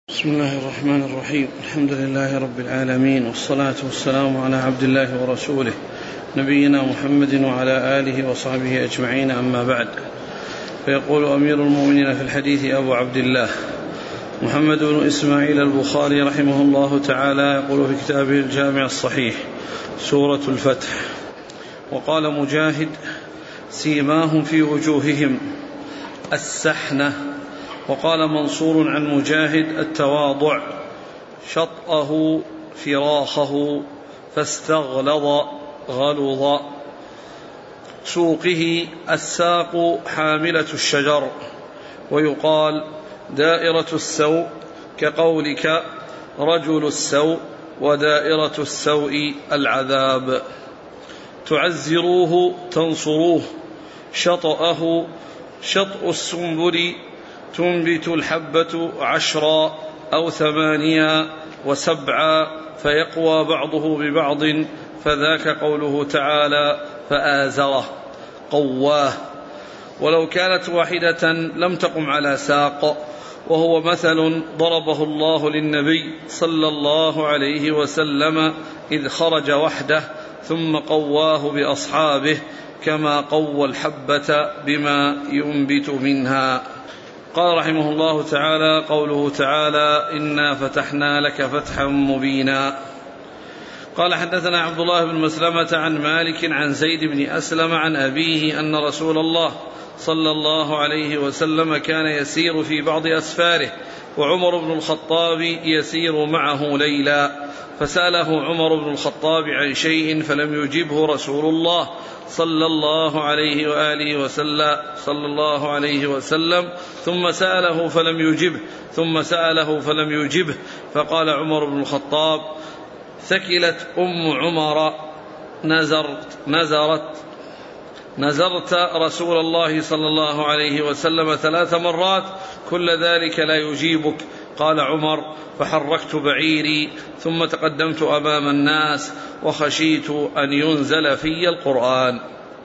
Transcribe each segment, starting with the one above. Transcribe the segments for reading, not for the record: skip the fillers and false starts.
بسم الله الرحمن الرحيم. الحمد لله رب العالمين، والصلاة والسلام على عبد الله ورسوله نبينا محمد وعلى آله وصحبه أجمعين، أما بعد. فيقول أمير المؤمنين في الحديث أبو عبد الله محمد بن إسماعيل البخاري رحمه الله تعالى، يقول في كتابه الجامع الصحيح سورة الفتح: وقال مجاهد: سيماهم في وجوههم السحنة. وقال منصور عن مجاهد: التواضع، شطأه فراخه فاستغلظ غلظ، سوقه الساق حاملة الشجر. ويقال دائرة السوء كقولك رجل السوء، ودائرة السوء العذاب. تعزروه تنصروه، شطأه شطء السنبل، تنبت الحبة 10 أو 8 و7 فيقوى بعضه ببعض، فذاك قوله تعالى: فآزره قواه. ولو كانت واحدة لم تقم على ساق، وهو مثل ضربه الله للنبي صلى الله عليه وسلم إذ خرج وحده ثم قواه بأصحابه، كما قوى الحبة بما ينبت منها. قال رحمه الله تعالى: قوله تعالى: إنا فتحنا لك فتحا مبينا. قال: حدثنا عبد الله بن مسلمة عن مالك عن زيد بن أسلم عن أبيه أن رسول الله صلى الله عليه وسلم كان يسير في بعض أسفاره، وعمر بن الخطاب يسير معه ليلا، فسأله عمر بن الخطاب عن شيء فلم يجبه رسول الله صلى الله عليه وسلم ثم سأله فلم يجبه، ثم سأله فلم يجبه، فقال عمر بن الخطاب: ثكلت أم عمر، نزرت رسول الله صلى الله عليه وسلم 3 مرات، كل ذلك لا يجيبك. قال عمر: فحركت بعيري ثم تقدمت أمام الناس، وخشيت أن ينزل في القرآن،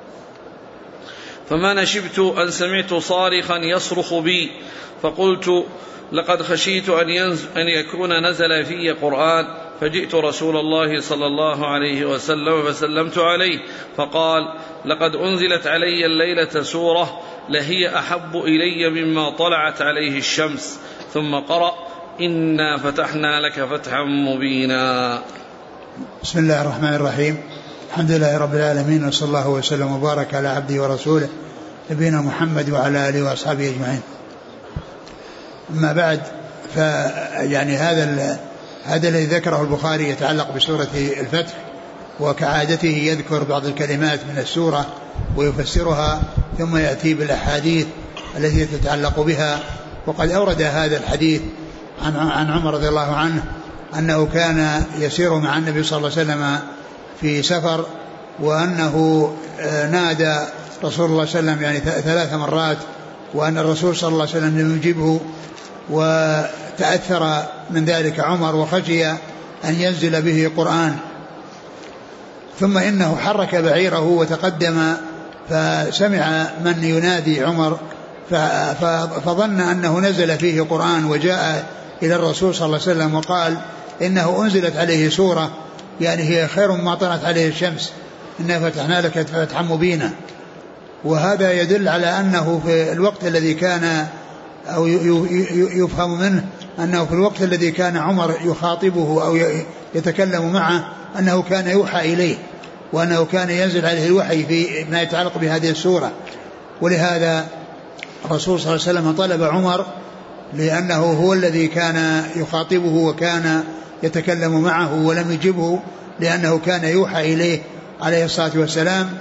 فما نشبت أن سمعت صارخا يصرخ بي، فقلت: لقد خشيت أن يكون نزل في قرآن، فجئت رسول الله صلى الله عليه وسلم فسلمت عليه، فقال: لقد أنزلت علي الليلة سورة لهي أحب إلي مما طلعت عليه الشمس. ثم قرأ: إنا فتحنا لك فتحا مبينا. بسم الله الرحمن الرحيم. الحمد لله رب العالمين، وصلى الله وسلم وبارك على عبده ورسوله نبينا محمد وعلى آله وأصحابه أجمعين. أما بعد، فيعني هذا الذي ذكره البخاري يتعلق بسورة الفتح، وكعادته يذكر بعض الكلمات من السورة ويفسرها، ثم يأتي بالأحاديث التي تتعلق بها. وقد أورد هذا الحديث عن عمر رضي الله عنه أنه كان يسير مع النبي صلى الله عليه وسلم في سفر، وأنه نادى رسول الله صلى الله عليه وسلم يعني 3 مرات، وأن الرسول صلى الله عليه وسلم لم يجبه، وتأثر من ذلك عمر وخشي أن ينزل به قرآن. ثم إنه حرك بعيره وتقدم، فسمع من ينادي عمر، فظن أنه نزل فيه قرآن، وجاء إلى الرسول صلى الله عليه وسلم وقال إنه أنزلت عليه سورة يعني هي خير ما طلعت عليه الشمس، إنا فتحنا لك فتحا مبينا. وهذا يدل على أنه في الوقت الذي كان، أو يفهم منه أنه في الوقت الذي كان عمر يخاطبه أو يتكلم معه أنه كان يوحى إليه، وأنه كان ينزل عليه الوحي في ما يتعلق بهذه السورة. ولهذا الرسول صلى الله عليه وسلم طلب عمر، لأنه هو الذي كان يخاطبه وكان يتكلم معه، ولم يجبه لأنه كان يوحى إليه عليه الصلاة والسلام،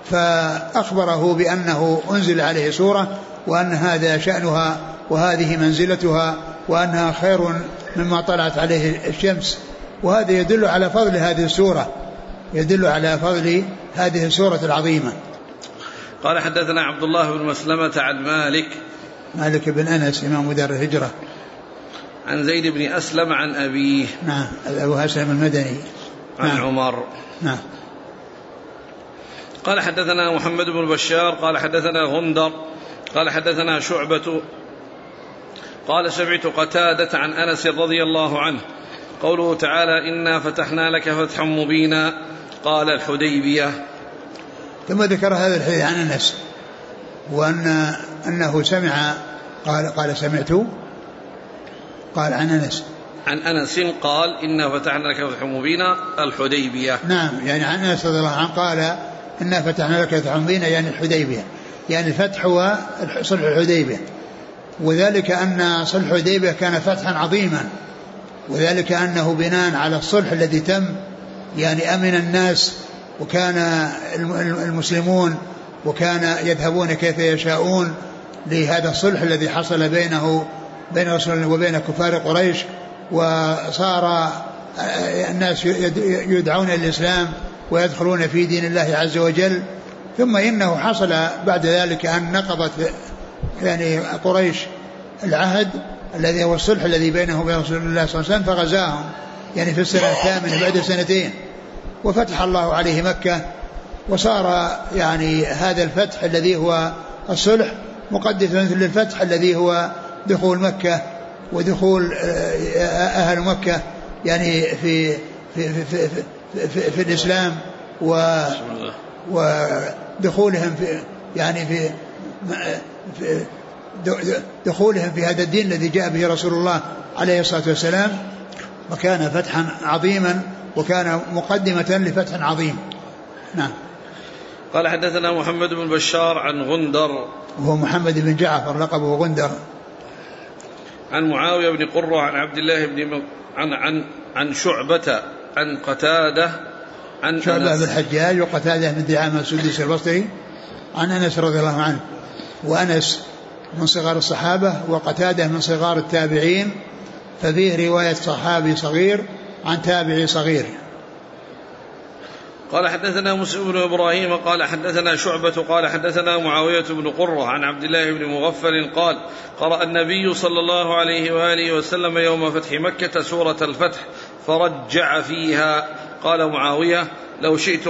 فأخبره بأنه أنزل عليه سورة، وأن هذا شأنها وهذه منزلتها، وأنها خير مما طلعت عليه الشمس. وهذا يدل على فضل هذه السورة، يدل على فضل هذه السورة العظيمة. قال: حدثنا عبد الله بن مسلمة عن مالك بن أنس إمام دار الهجرة، عن زيد بن أسلم عن أبيه، نعم، أبو هاشم المدني، عن عمر، نعم. قال: حدثنا محمد بن بشار قال: حدثنا غندر قال: حدثنا شعبة قال سمعت قتادة عن أنس رضي الله عنه قوله تعالى إنا فتحنا لك فتحا مبينا قال الحديبية. ثم ذكر هذا الحديث عن أنس أنه سمع قال سمعت قال عن أنس قال إنا فتحنا لك فتحا مبينا الحديبية. نعم يعني عن أنس رضي الله عنه قال إنا فتحنا لك فتحا مبينا يعني الحديبية، يعني الفتح هو صلح الحديبية، وذلك أن صلح الحديبية كان فتحا عظيما، وذلك أنه بناء على الصلح الذي تم يعني أمن الناس، وكان المسلمون وكان يذهبون كيف يشاءون لهذا الصلح الذي حصل بين رسول وبين كفار قريش، وصار الناس يدعون الإسلام ويدخلون في دين الله عز وجل. ثم إنه حصل بعد ذلك أن نقضت يعني قريش العهد الذي هو الصلح الذي بينه وبين رسول الله صلى الله عليه وسلم، فغزاهم يعني في السنة الثامنة بعد سنتين، وفتح الله عليه مكة، وصار يعني هذا الفتح الذي هو الصلح مقدسا للفتح الذي هو دخول مكة ودخول أهل مكة يعني في في في في, في, في الإسلام ودخولهم في يعني في دخولهم في هذا الدين الذي جاء به رسول الله عليه الصلاة والسلام، وكان فتحا عظيما وكان مقدمة لفتح عظيم. نعم. قال حدثنا محمد بن بشار عن غندر وهو محمد بن جعفر لقبه غندر، عن معاوية بن قرة عن عبد الله بن عن شعبة عن قتادة عن شعبة بن الحجاج وقتادة بن دعامة السدوسي البصري عن أنس رضي الله عنه، وأنس من صغار الصحابة وقتادة من صغار التابعين، ففيه رواية صحابي صغير عن تابعي صغير. قال حدثنا مسلم بن إبراهيم قال حدثنا شعبة قال حدثنا معاوية بن قرة عن عبد الله بن مغفل قال قرأ النبي صلى الله عليه وآله وسلم يوم فتح مكة سورة الفتح فرجع فيها. قال معاوية لو شئت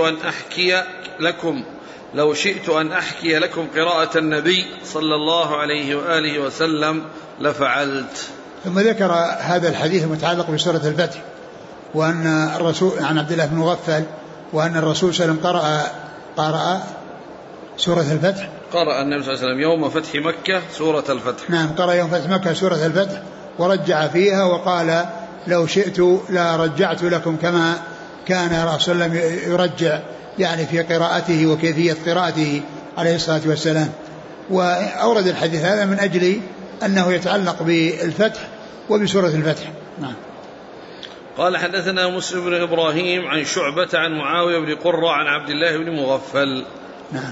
أن أحكي لكم قراءة النبي صلى الله عليه وآله وسلم لفعلت. ثم ذكر هذا الحديث المتعلق بسورة الفتح، وأن الرسول عن عبد الله بن مغفل وأن الرسول صلى الله عليه وسلم قرأ سورة الفتح، قرأ النبي صلى الله عليه وسلم يوم فتح مكة سورة الفتح. نعم قرأ يوم فتح مكة سورة الفتح ورجع فيها وقال لو شئت لا رجعت لكم كما كان رسول الله يرجع يعني في قراءته وكيفية قراءته عليه الصلاة والسلام. وأورد الحديث هذا من أجل أنه يتعلق بالفتح وبسورة الفتح. نعم. قال حدثنا مسلم بن إبراهيم عن شعبة عن معاوية بن قرة عن عبد الله بن مغفل. نعم.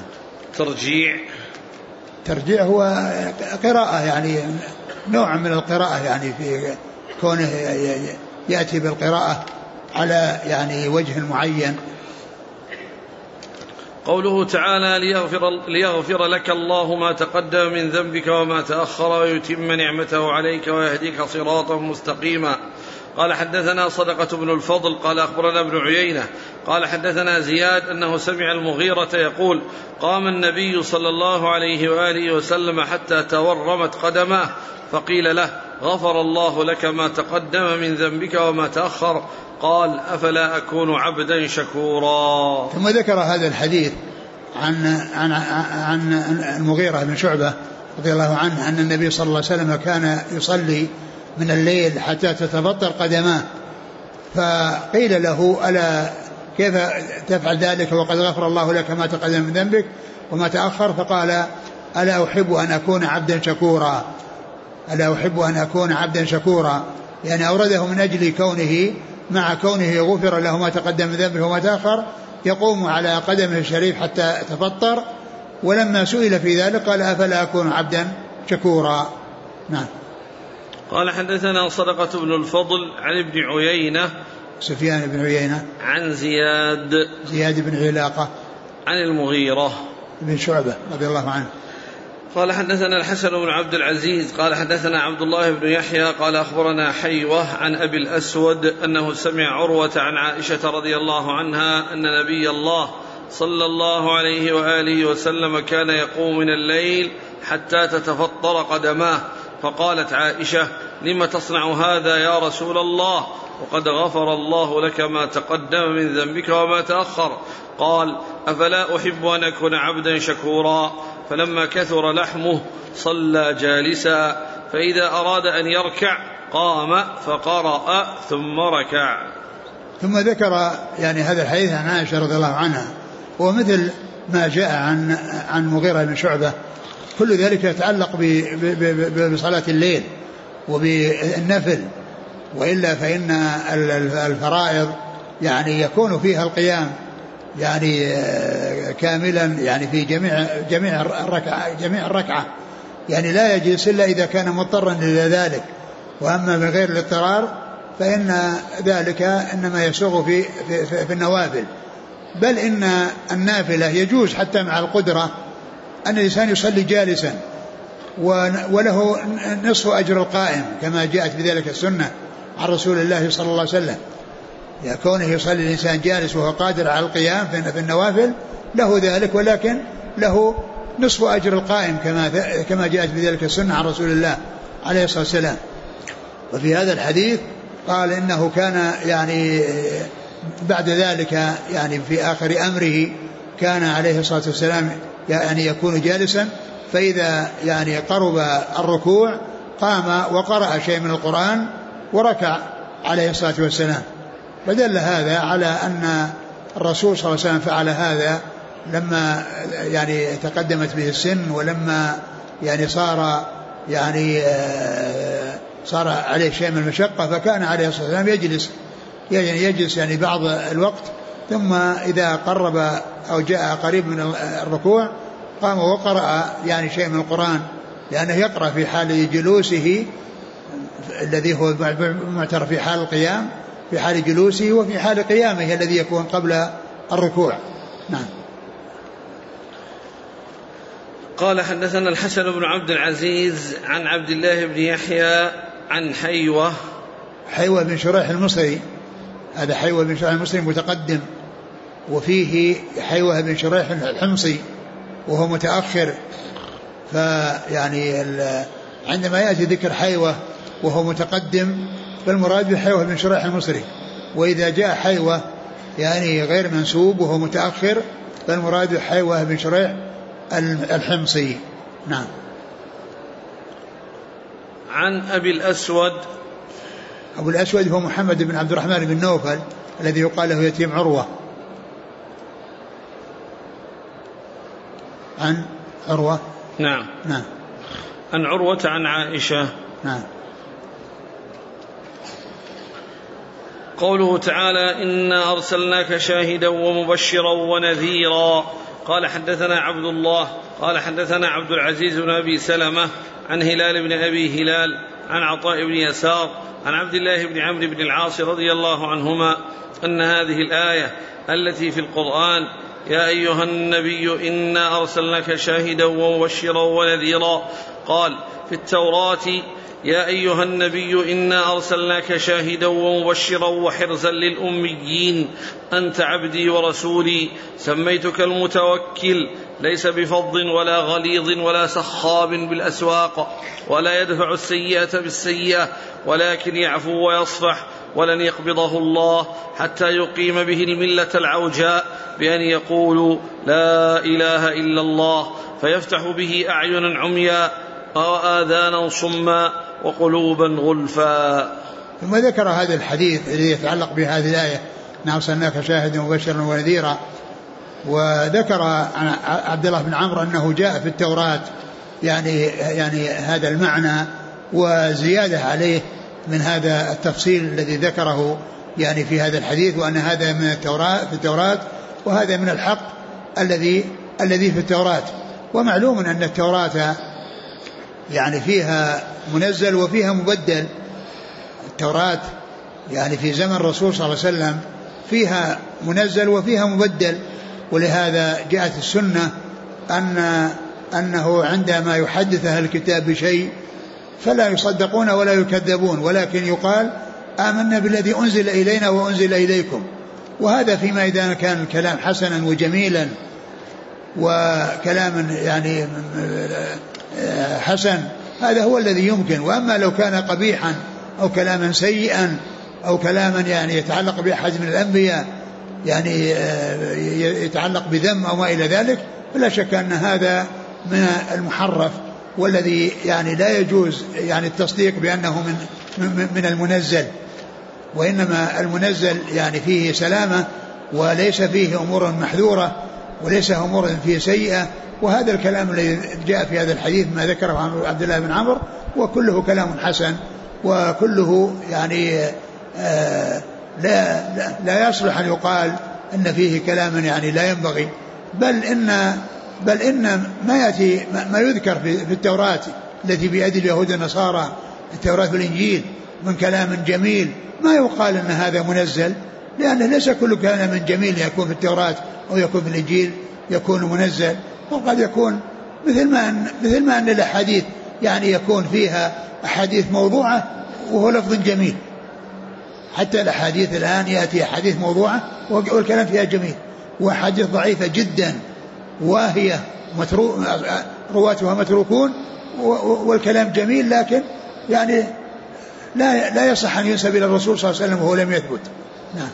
ترجيع هو قراءة يعني نوع من القراءة يعني في كونه يأتي بالقراءة على يعني وجه معين. قوله تعالى ليغفر لك الله ما تقدم من ذنبك وما تأخر ويتم نعمته عليك ويهديك صراطا مستقيما. قال حدثنا صدقة بن الفضل قال أخبرنا ابن عيينة قال حدثنا زياد أنه سمع المغيرة يقول قام النبي صلى الله عليه وآله وسلم حتى تورمت قدماه فقيل له غفر الله لك ما تقدم من ذنبك وما تأخر قال أفلا أكون عبدا شكورا. ثم ذكر هذا الحديث عن المغيرة بن شعبة رضي الله عنه أن النبي صلى الله عليه وسلم كان يصلي من الليل حتى تتبطر قدماه، فقيل له ألا كيف تفعل ذلك وقد غفر الله لك ما تقدم من ذنبك وما تأخر؟ فقال ألا أحب أن أكون عبدا شكورا، ألا أحب أن أكون عبدا شكورا، يعني أورده من أجل كونه مع كونه غفر له ما تقدم من ذنبه وما تأخر يقوم على قدمه الشريف حتى تفطر، ولما سئل في ذلك قال أفلا أكون عبدا شكورا. نعم. قال حدثنا صدقة بن الفضل عن ابن عيينة سفيان بن عيينة عن زياد بن علاقة عن المغيرة بن شعبة رضي الله عنه. قال حدثنا الحسن بن عبد العزيز قال حدثنا عبد الله بن يحيى قال أخبرنا حيوة عن أبي الأسود أنه سمع عروة عن عائشة رضي الله عنها أن نبي الله صلى الله عليه وآله وسلم كان يقوم من الليل حتى تتفطر قدماه فقالت عائشة: لم تصنع هذا يا رسول الله وقد غفر الله لك ما تقدم من ذنبك وما تأخر؟ قال: أفلا أحب أن أكون عبدا شكورا. فلما كثر لحمه صلى جالسا، فإذا أراد أن يركع قام فقرأ ثم ركع. ثم ذكر يعني هذا الحديث عن عائشة رضي الله عنها، ومثل ما جاء عن مغيرة بن شعبة، كل ذلك يتعلق بصلاة الليل وبالنفل، وإلا فإن الفرائض يعني يكون فيها القيام يعني كاملا يعني في جميع الركعة، يعني لا يجلس إلا إذا كان مضطرا إلى ذلك. وأما من غير الاضطرار فإن ذلك إنما يسوغ في النوافل. بل إن النافلة يجوز حتى مع القدرة أن الإنسان يصلي جالسا وله نصف أجر القائم، كما جاءت بذلك السنة عن رسول الله صلى الله عليه وسلم. يكونه يصلي الإنسان جالس وهو قادر على القيام في النوافل له ذلك، ولكن له نصف أجر القائم كما جاءت بذلك السنة عن رسول الله عليه الصلاة والسلام. وفي هذا الحديث قال إنه كان يعني بعد ذلك يعني في آخر أمره كان عليه الصلاة والسلام يعني يكون جالسا، فإذا يعني قرب الركوع قام وقرأ شيء من القرآن وركع عليه الصلاة والسلام. فدل هذا على أن الرسول صلى الله عليه وسلم فعل هذا لما يعني تقدمت به السن، ولما يعني صار عليه شيء من المشقة، فكان عليه الصلاة والسلام يجلس يعني بعض الوقت، ثم إذا قرب أو جاء قريب من الركوع قام وقرأ يعني شيء من القرآن، لأنه يقرأ في حال جلوسه الذي هو معترف في حال القيام، في حال جلوسه وفي حال قيامه الذي يكون قبل الركوع. نعم. قال: حدثنا الحسن بن عبد العزيز عن عبد الله بن يحيى عن حيوة بن شريح المصري. هذا حيوة بن شريح المصري متقدم، وفيه حيوة بن شريح الحمصي وهو متأخر. فيعني عندما يأتي ذكر حيوة وهو متقدم فالمراد بحيوة بن شريح المصري، وإذا جاء حيوة يعني غير منسوب وهو متأخر فالمراد بحيوة بن شريح الحمصي. نعم. عن أبي الأسود. أبو الأسود هو محمد بن عبد الرحمن بن نوفل الذي يقال له يتيم عروة. عن عروة. نعم. نعم. عن عروة عن عائشة. نعم. قوله تعالى: إنا أرسلناك شاهدا ومبشرا ونذيرا. قال: حدثنا عبد الله قال: حدثنا عبد العزيز بن أبي سلمة عن هلال بن أبي هلال عن عطاء بن يسار عن عبد الله بن عمرو بن العاص رضي الله عنهما أن هذه الآية التي في القرآن: يا أيها النبي إنا أرسلناك شاهدا ومبشرا ونذيرا، قال في التوراة: يا أيها النبي إنا أرسلناك شاهدا ومبشرا وحرزا للأميين، أنت عبدي ورسولي، سميتك المتوكل، ليس بفظ ولا غليظ ولا سخاب بالأسواق، ولا يدفع السيئة بالسيئة، ولكن يعفو ويصفح، ولن يقبضه الله حتى يقيم به الملة العوجاء بأن يقولوا لا إله إلا الله، فيفتح به أعينا عميا وآذانا صما وقلوبا غلفا. ثم ذكر هذا الحديث الذي يتعلق بهذه الآية: إنا أرسلناك شاهدا ومبشرا ونذيرا. وذكر عن عبد الله بن عمرو أنه جاء في التوراة يعني هذا المعنى وزيادة عليه من هذا التفصيل الذي ذكره يعني في هذا الحديث، وأن هذا من التوراة وهذا من الحق الذي في التوراة. ومعلوم أن التوراة يعني فيها منزل وفيها مبدل. التوراة يعني في زمن الرسول صلى الله عليه وسلم فيها منزل وفيها مبدل، ولهذا جاءت السنة أنه عندما يحدث أهل الكتاب بشيء فلا يصدقون ولا يكذبون، ولكن يقال آمنا بالذي أنزل إلينا وأنزل إليكم. وهذا فيما إذا كان الكلام حسنا وجميلا وكلام يعني حسن هذا هو الذي يمكن. وأما لو كان قبيحا أو كلاما سيئا أو كلاما يعني يتعلق بأحد من الأنبياء يعني يتعلق بذم أو ما إلى ذلك، فلا شك أن هذا من المحرف والذي يعني لا يجوز يعني التصديق بأنه من المنزل. وإنما المنزل يعني فيه سلامة وليس فيه أمور محذورة وليس أمور فيه سيئة. وهذا الكلام الذي جاء في هذا الحديث ما ذكره عن عبد الله بن عمرو وكله كلام حسن وكله يعني لا يصلح أن يقال أن فيه كلام يعني لا ينبغي، بل إن ما يأتي ما يذكر في التوراة التي بيد اليهود والنصارى التوراة والإنجيل من كلام جميل ما يقال أن هذا منزل، لأنه ليس كل كلام جميل يكون في التوراة أو يكون في الإنجيل يكون منزل. وقد يكون مثل ما أن الأحاديث يعني يكون فيها أحاديث موضوعة وهو لفظ جميل. حتى الأحاديث الآن يأتي أحاديث موضوعة والكلام فيها جميل، وأحاديث ضعيفة جدا وهي رواتها متروكون والكلام جميل، لكن يعني لا يصح أن ينسب إلى الرسول صلى الله عليه وسلم وهو لم يثبت. نعم.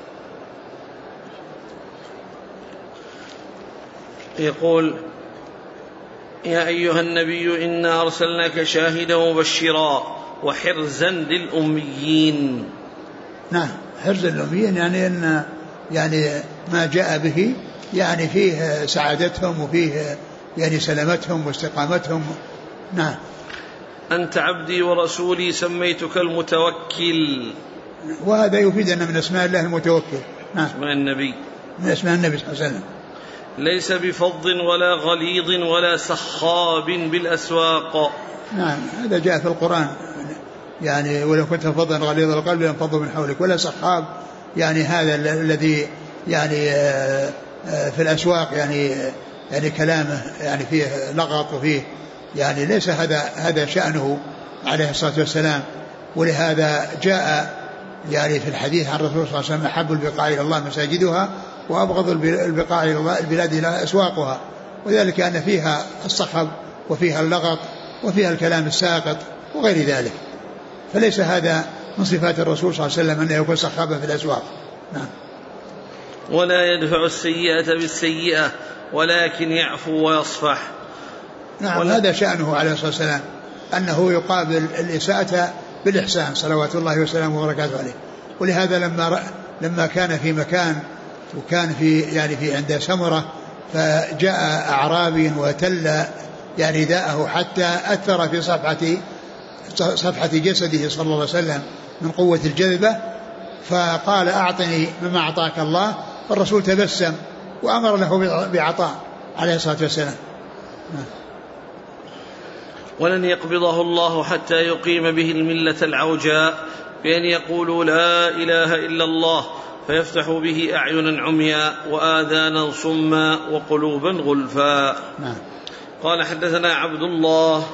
يقول: يا أيها النبي إنا أرسلناك شاهدا ومبشرا وحرزا للأميين. نعم، حرزا للأميين يعني أن يعني ما جاء به يعني فيه سعادتهم وفيه يعني سلامتهم واستقامتهم. نعم. أنت عبدي ورسولي سميتك المتوكل، وهذا يفيد أن من أسماء الله المتوكل. نعم. اسماء النبي، من أسماء النبي صلى الله عليه وسلم. ليس بفظ ولا غليظ ولا سخاب بالأسواق. نعم، هذا جاء في القرآن يعني ولو كنت فظا غليظ القلب لانفضوا من حولك. ولا سخاب يعني هذا الذي يعني في الأسواق يعني كلامه يعني فيه لغط وفيه يعني ليس هذا شأنه عليه الصلاة والسلام. ولهذا جاء يعني في الحديث عن الرسول صلى الله عليه وسلم: أحب البقاع إلى الله مساجدها وأبغض البقاع إلى الله البلاد إلى أسواقها. وذلك أن فيها الصخب وفيها اللغط وفيها الكلام الساقط وغير ذلك. فليس هذا من صفات الرسول صلى الله عليه وسلم أنه يكون صخابا في الأسواق. نعم. ولا يدفع السيئة بالسيئة ولكن يعفو ويصفح. نعم، هذا شأنه عليه الصلاة والسلام أنه يقابل الإساءة بالإحسان صلوات الله وسلامه وبركاته عليه. ولهذا لما كان في مكان وكان في عند سمرة فجاء أعرابي وتل يعني رداءه حتى أثر في صفحة جسده صلى الله عليه وسلم من قوة الجذبة، فقال: أعطني مما أعطاك الله. فالرسول تبسم وأمر له بعطاء عليه الصلاة والسلام. ولن يقبضه الله حتى يقيم به الملة العوجاء بأن يقولوا لا إله إلا الله فيفتح به أعينا عمياء وآذانا صما وقلوبا غلفا. قال: حدثنا عبد الله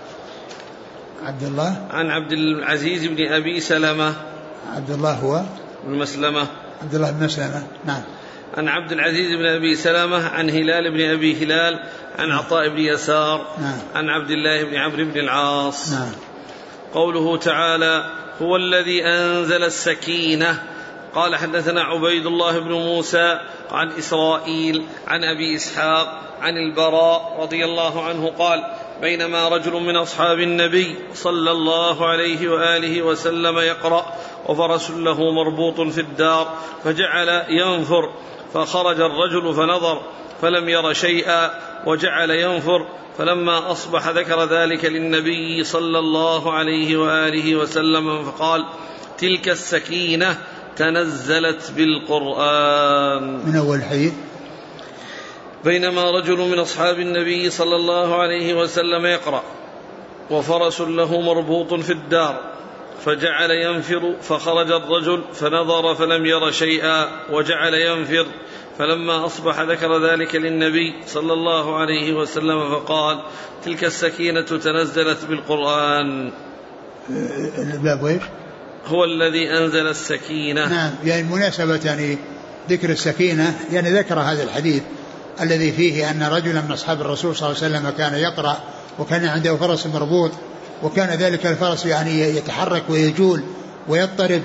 عن عبد العزيز بن أبي سلمة. عبد الله هو بن مسلمة. عبد الله بن مسلمة. نعم. عن عبد العزيز بن أبي سلمة عن هلال بن أبي هلال عن عطاء بن يسار. نعم. عن عبد الله بن عمرو بن العاص. نعم. قوله تعالى: هو الذي أنزل السكينة. قال: حدثنا عبيد الله بن موسى عن إسرائيل عن أبي إسحاق عن البراء رضي الله عنه قال: بينما رجل من أصحاب النبي صلى الله عليه وآله وسلم يقرأ وفرس له مربوط في الدار فجعل ينفر، فخرج الرجل فنظر فلم ير شيئا وجعل ينفر، فلما أصبح ذكر ذلك للنبي صلى الله عليه وآله وسلم فقال: تلك السكينة تنزلت بالقرآن. من أول حديث: بينما رجل من أصحاب النبي صلى الله عليه وسلم يقرأ وفرس له مربوط في الدار فجعل ينفر، فخرج الرجل فنظر فلم ير شيئا وجعل ينفر، فلما أصبح ذكر ذلك للنبي صلى الله عليه وسلم فقال: تلك السكينة تنزلت بالقرآن. الباب ويش؟ هو الذي أنزل السكينة. نعم، يعني مناسبة يعني ذكر السكينة يعني ذكر هذا الحديث الذي فيه أن رجلا من أصحاب الرسول صلى الله عليه وسلم كان يقرأ وكان عنده فرس مربوط، وكان ذلك الفرس يعني يتحرك ويجول ويضطرب،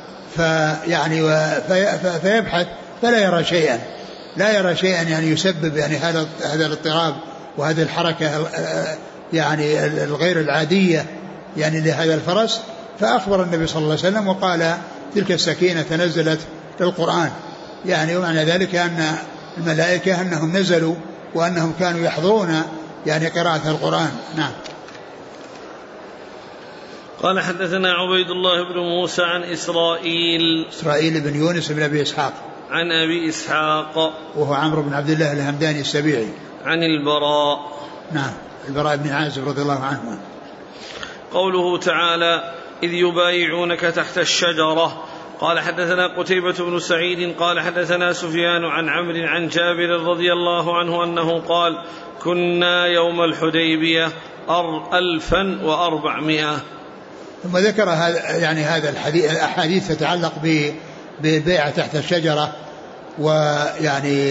فيبحث فلا يرى شيئا، يعني يسبب يعني هذا الاضطراب وهذه الحركة يعني الغير العادية يعني لهذا الفرس. فأخبر النبي صلى الله عليه وسلم وقال تلك السكينة نزلت للقرآن، يعني ومعنى ذلك أن الملائكة أنهم نزلوا وأنهم كانوا يحضرون يعني قراءة القرآن. نعم. قال حدثنا عبيد الله بن موسى عن إسرائيل بن يونس بن أبي إسحاق عن أبي إسحاق وهو عمرو بن عبد الله الهمداني السبيعي عن البراء. نعم، البراء بن عازب رضي الله عنه. قوله تعالى إذ يبايعونك تحت الشجرة. قال حدثنا قتيبة بن سعيد قال حدثنا سفيان عن عمرو عن جابر رضي الله عنه أنه قال كنا يوم الحديبية 1400. ثم ذكر هذا الأحاديث تتعلق بالبيعة تحت الشجرة، ويعني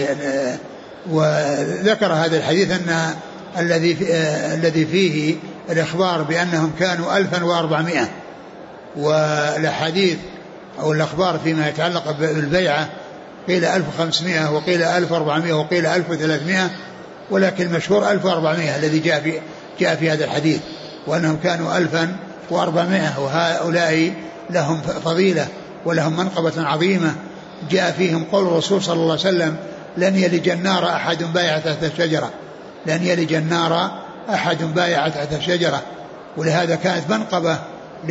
وذكر هذا الحديث أن الذي فيه الإخبار بأنهم كانوا 1400، والأحاديث أو الأخبار فيما يتعلق بالبيعة قيل 1500 وقيل 1400 وقيل 1300، ولكن المشهور 1400 الذي جاء في هذا الحديث، وأنهم كانوا 1400، وهؤلاء لهم فضيلة ولهم منقبة عظيمة. جاء فيهم قول الرسول صلى الله عليه وسلم لن يلج النار أحد بايع تحت الشجرة، لن يلج النار أحد بايع تحت الشجرة. ولهذا كانت منقبة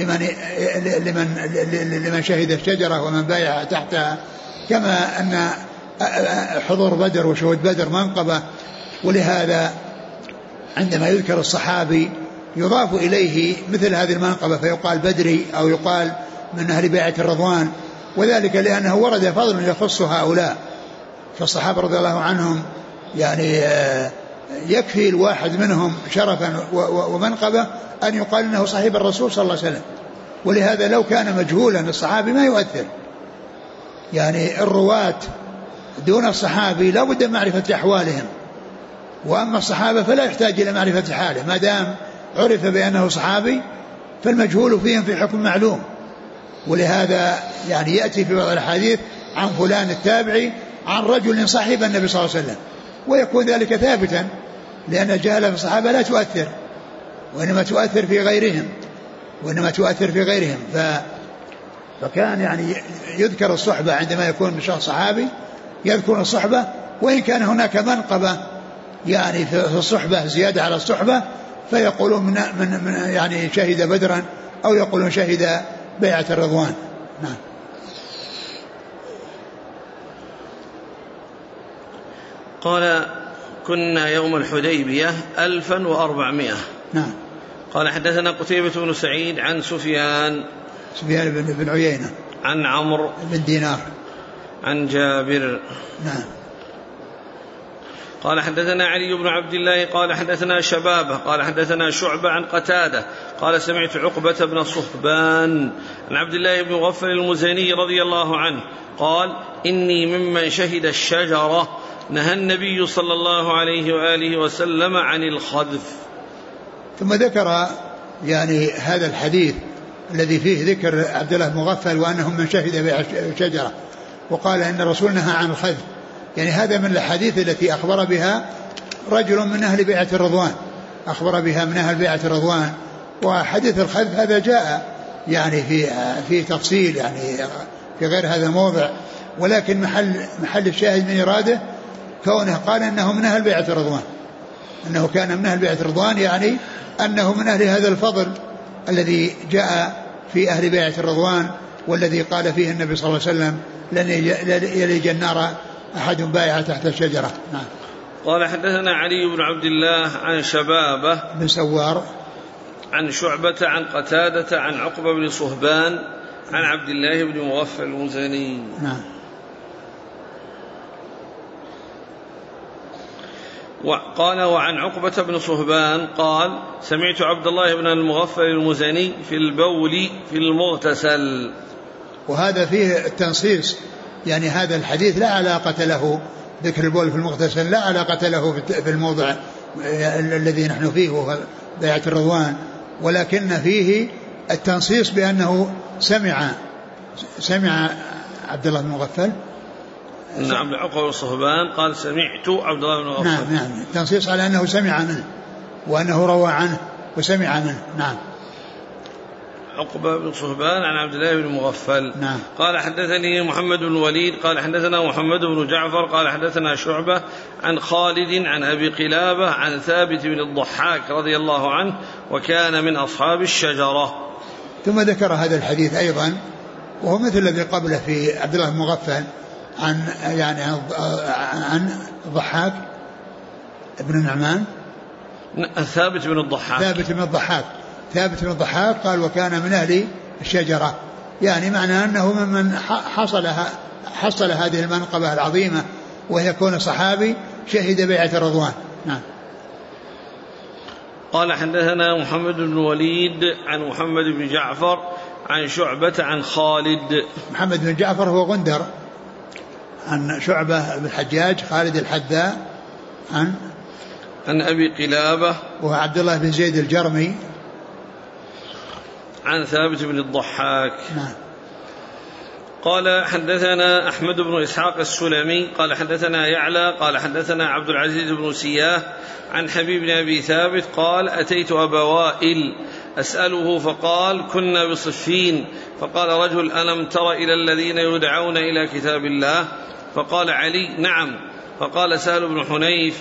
لمن شهد الشجرة ومن بايع تحتها، كما أن حضور بدر وشهود بدر منقبة. ولهذا عندما يذكر الصحابي يضاف إليه مثل هذه المنقبة فيقال بدري أو يقال من أهل بيعة الرضوان، وذلك لأنه ورد فضل يخص هؤلاء. فالصحابة رضي الله عنهم يعني يكفي الواحد منهم شرفا ومنقبة أن يقال إنه صاحب الرسول صلى الله عليه وسلم. ولهذا لو كان مجهولا الصحابي ما يؤثر، يعني الرواة دون الصحابي لا بد من معرفة أحوالهم، وأما الصحابة فلا يحتاج إلى معرفة حاله، ما دام عرف بأنه صحابي فالمجهول فيهم في حكم معلوم. ولهذا يعني يأتي في بعض الحديث عن فلان التابعي عن رجل صاحب النبي صلى الله عليه وسلم، ويكون ذلك ثابتا، لأن الجهالة في الصحابة لا تؤثر، وإنما تؤثر في غيرهم، فكان يعني يذكر الصحبة عندما يكون شخص صحابي، يذكر الصحبة وإن كان هناك منقبة يعني في الصحبة زيادة على الصحبة، فيقولون من يعني شهد بدرا أو يقولون شهد بيعة الرضوان. نعم. قال كنا يوم الحديبية 1400. نعم. قال حدثنا قتيبة بن سعيد عن سفيان بن عيينة عن عمرو بن دينار عن جابر. نعم. قال حدثنا علي بن عبد الله قال حدثنا شبابه قال حدثنا شعبة عن قتادة قال سمعت عقبة بن صهبان عن عبد الله بن مغفل المزني رضي الله عنه قال إني ممن شهد الشجرة نهى النبي صلى الله عليه وآله وسلم عن الخذف. ثم ذكر يعني هذا الحديث الذي فيه ذكر عبد الله بن مغفل وأنهم من شهد بيع الشجرة، وقال إن الرسول نهى عن الخذف، يعني هذا من الحديث التي أخبر بها رجل من أهل بيعة الرضوان، أخبر بها من أهل بيعة الرضوان. وحديث الخذف هذا جاء يعني في تفصيل يعني في غير هذا الموضع، ولكن محل الشاهد من إراده كونه قال أنه من أهل بيعة الرضوان، أنه كان من أهل بيعة الرضوان، يعني أنه من أهل هذا الفضل الذي جاء في أهل بيعة الرضوان، والذي قال فيه النبي صلى الله عليه وسلم لن يلج النار أحد بايع تحت الشجرة. نعم. قال حدثنا علي بن عبد الله عن شبابه بن سوار عن شعبة عن قتادة عن عقبة بن صهبان عن عبد الله بن مغفل المزني. نعم. قال وعن عقبة بن صهبان قال سمعت عبد الله بن المغفل المزني في البول في المغتسل. وهذا فيه التنصيص، يعني هذا الحديث لا علاقة له ذكر البول في المغتسل لا علاقة له في الموضع الذي نحن فيه وهو بيعة الرضوان، ولكن فيه التنصيص بأنه سمع عبد الله بن مغفل. نعم عقبة بن صهبان قال سمعت عبد الله بن مغفل. نعم التنصيص على أنه سمع منه وأنه روى عنه وسمع منه. نعم عقبة بن صهبان عن عبد الله بن مغفل. نعم. قال حدثني محمد بن الوليد قال حدثنا محمد بن جعفر قال حدثنا شعبة عن خالد عن أبي قلابة عن ثابت بن الضحاك رضي الله عنه وكان من أصحاب الشجرة. ثم ذكر هذا الحديث أيضا وهو مثل الذي قبله في عبد الله بن مغفل عن الضحاك ابن النعمان ثابت بن الضحاك قال وكان من أهل الشجرة، يعني معنى أنه ممن حصل هذه المنقبة العظيمة وهي كون صحابي شهد بيعة الرضوان. نعم. قال حدثنا محمد بن الوليد عن محمد بن جعفر عن شعبة عن خالد. محمد بن جعفر هو غندر عن شعبة بن الحجاج خالد الحذاء عن أبي قلابة وهو عبد الله بن زيد الجرمي عن ثابت بن الضحاك. نعم. قال حدثنا أحمد بن إسحاق السلمي قال حدثنا يعلى قال حدثنا عبد العزيز بن سياه عن حبيب بن أبي ثابت قال أتيت أبا وائل أسأله فقال كنا بصفين، فقال رجل ألم تر إلى الذين يدعون إلى كتاب الله؟ فقال علي نعم. فقال سهل بن حنيف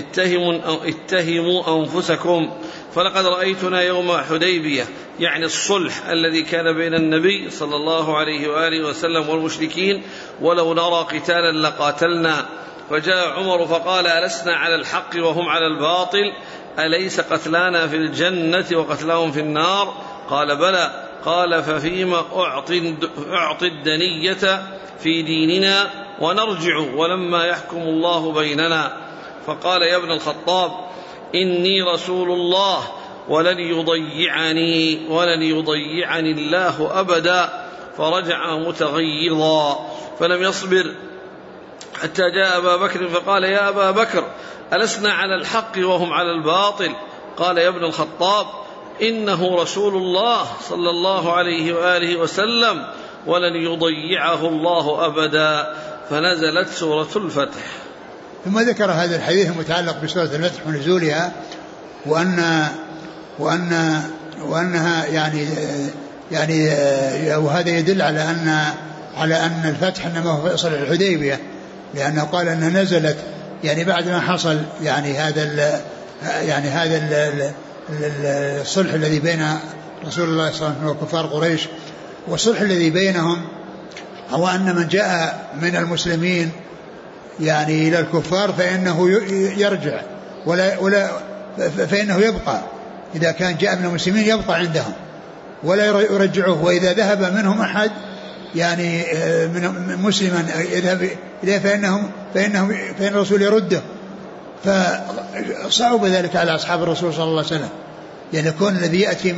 اتهموا أنفسكم، فلقد رأيتنا يوم حديبية يعني الصلح الذي كان بين النبي صلى الله عليه وآله وسلم والمشركين، ولو نرى قتالا لقاتلنا. فجاء عمر فقال ألسنا على الحق وهم على الباطل؟ أليس قتلانا في الجنة وقتلهم في النار؟ قال بلى. قال ففيما أعطي الدنية في ديننا ونرجع ولما يحكم الله بيننا. فقال يا ابن الخطاب إني رسول الله ولن يضيعني الله أبدا. فرجع متغيظا فلم يصبر حتى جاء أبا بكر فقال يا أبا بكر ألسنا على الحق وهم على الباطل؟ قال يا ابن الخطاب إنه رسول الله صلى الله عليه وآله وسلم ولن يضيعه الله أبدا. فنزلت سورة الفتح. ثم ذكر هذا الحديث المتعلق بسورة الفتح ونزولها وأنها يعني وهذا يدل على أن الفتح إنما هو في صلح الحديبية، لأنه قال أنها نزلت يعني بعد ما حصل يعني هذا الصلح الذي بين رسول الله صلى الله عليه وسلم وكفار قريش، والصلح الذي بينهم هو أن من جاء من المسلمين يعني إلى الكفار فإنه يرجع فإنه يبقى، إذا كان جاء من المسلمين يبقى عندهم ولا يرجعوه، وإذا ذهب منهم أحد يعني من مسلما يذهب إليه فإن الرسول يرده. فصعب ذلك على أصحاب الرسول صلى الله عليه وسلم، يعني يكون الذي يأتي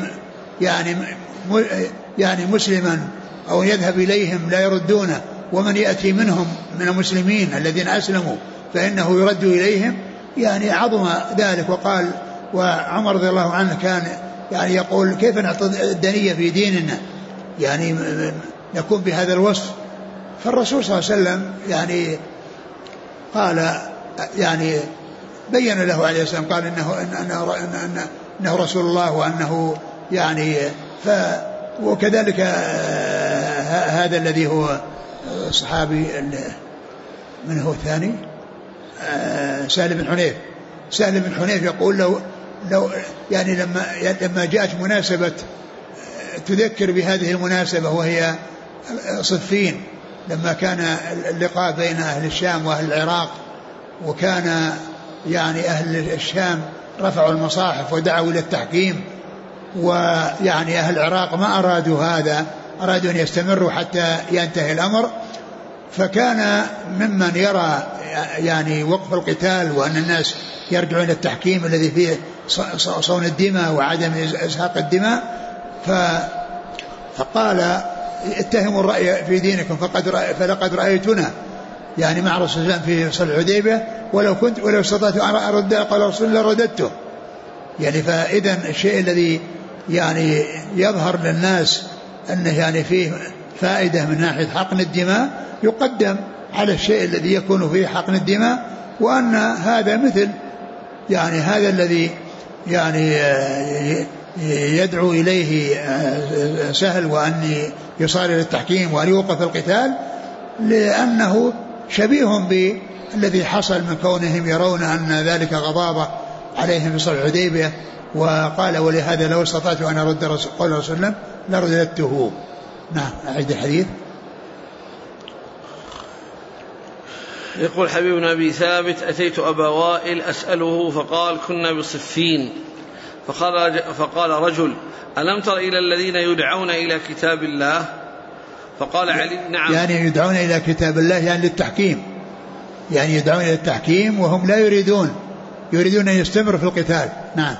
يعني مسلما أو يذهب إليهم لا يردونه، ومن يأتي منهم من المسلمين الذين أسلموا فإنه يرد إليهم، يعني عظم ذلك. وقال وعمر رضي الله عنه كان يعني يقول كيف نعطي الدنية في ديننا، يعني نكون بهذا الوصف. فالرسول صلى الله عليه وسلم يعني قال يعني بين له عليه السلام قال إنه رسول الله وأنه يعني وكذلك هذا الذي هو صحابي من هو الثاني سهل بن حنيف يقول لو يعني لما جاءت مناسبة تذكر بهذه المناسبة وهي صفين، لما كان اللقاء بين أهل الشام وأهل العراق، وكان يعني أهل الشام رفعوا المصاحف ودعوا إلى التحكيم، ويعني أهل العراق ما أرادوا هذا، أرادوا أن يستمروا حتى ينتهي الأمر. فكان ممن يرى يعني وقف القتال وأن الناس يرجعون إلى التحكيم الذي فيه صون الدماء وعدم إزهاق الدماء، فقال اتهموا الرأي في دينكم فلقد رأيتنا يعني مع رسول الله في صلح الحديبية، ولو استطعت أن أرد قال رسول الله رددته. يعني فإذا الشيء الذي يعني يظهر للناس أنه يعني فيه فائدة من ناحية حقن الدماء يقدم على الشيء الذي يكون فيه حقن الدماء، وأن هذا مثل يعني هذا الذي يعني يدعو إليه سهل وأن يصار إلى التحكيم وأن يوقف القتال، لأنه شبيه بالذي حصل من كونهم يرون أن ذلك غضاضة عليهم في صلح الحديبية. وقال ولهذا لو استطعت أن أرد قول رسول الله لرددته. نعم. أعيد الحديث. يقول حبيب بن أبي ثابت: أتيت أبا وائل أسأله فقال: كنا بصفين. فقال رجل: ألم تر إلى الذين يدعون إلى كتاب الله؟ فقال علي: نعم. يعني يدعون إلى كتاب الله يعني للتحكيم، يعني يدعون إلى التحكيم وهم لا يريدون أن يستمروا في القتال. نعم.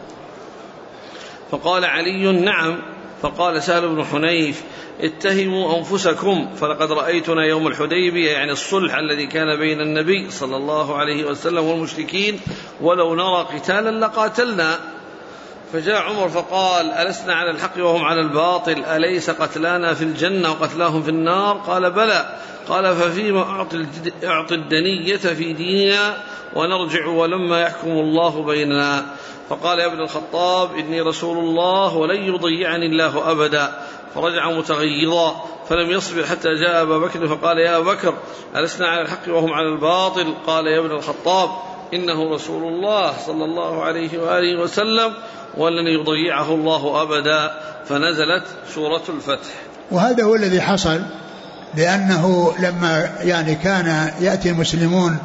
فقال علي: نعم. فقال سهل بن حنيف: اتهموا أنفسكم، فلقد رأيتنا يوم الحديبية، يعني الصلح الذي كان بين النبي صلى الله عليه وسلم والمشركين، ولو نرى قتالا لقاتلنا. فجاء عمر فقال: ألسنا على الحق وهم على الباطل؟ أليس قتلانا في الجنة وقتلاهم في النار؟ قال: بلى. قال: ففيما أعطي الدنية في ديننا ونرجع ولما يحكم الله بيننا. فقال: يا ابن الخطاب، إني رسول الله ولن يضيعني الله أبدا. فرجع متغيظا، فلم يصبر حتى جاء أبا بكر فقال: يا أبا بكر، ألسنا على الحق وهم على الباطل؟ قال: يا ابن الخطاب، إنه رسول الله صلى الله عليه وآله وسلم ولن يضيعه الله أبدا. فنزلت سورة الفتح. وهذا هو الذي حصل، لأنه لما يعني كان يأتي المسلمون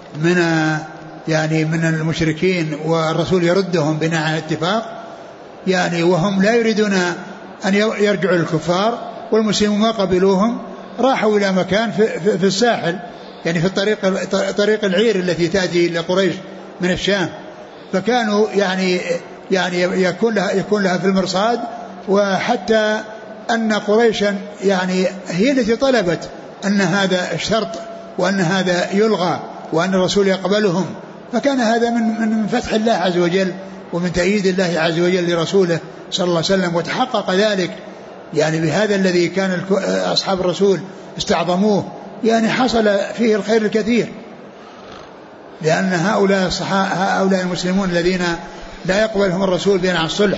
من المشركين والرسول يردهم بناء على الاتفاق، يعني وهم لا يريدون أن يرجعوا الكفار، والمسلمون ما قبلوهم، راحوا إلى مكان في الساحل، يعني في طريق العير التي تأتي إلى قريش من الشام، فكانوا يعني يكون لها في المرصاد. وحتى أن قريشا يعني هي التي طلبت أن هذا الشرط وأن هذا يلغى وأن الرسول يقبلهم، فكان هذا من فتح الله عز وجل ومن تأييد الله عز وجل لرسوله صلى الله عليه وسلم. وتحقق ذلك يعني بهذا الذي كان أصحاب الرسول استعظموه، يعني حصل فيه الخير الكثير، لأن هؤلاء المسلمون الذين لا يقبلهم الرسول بين عن الصلح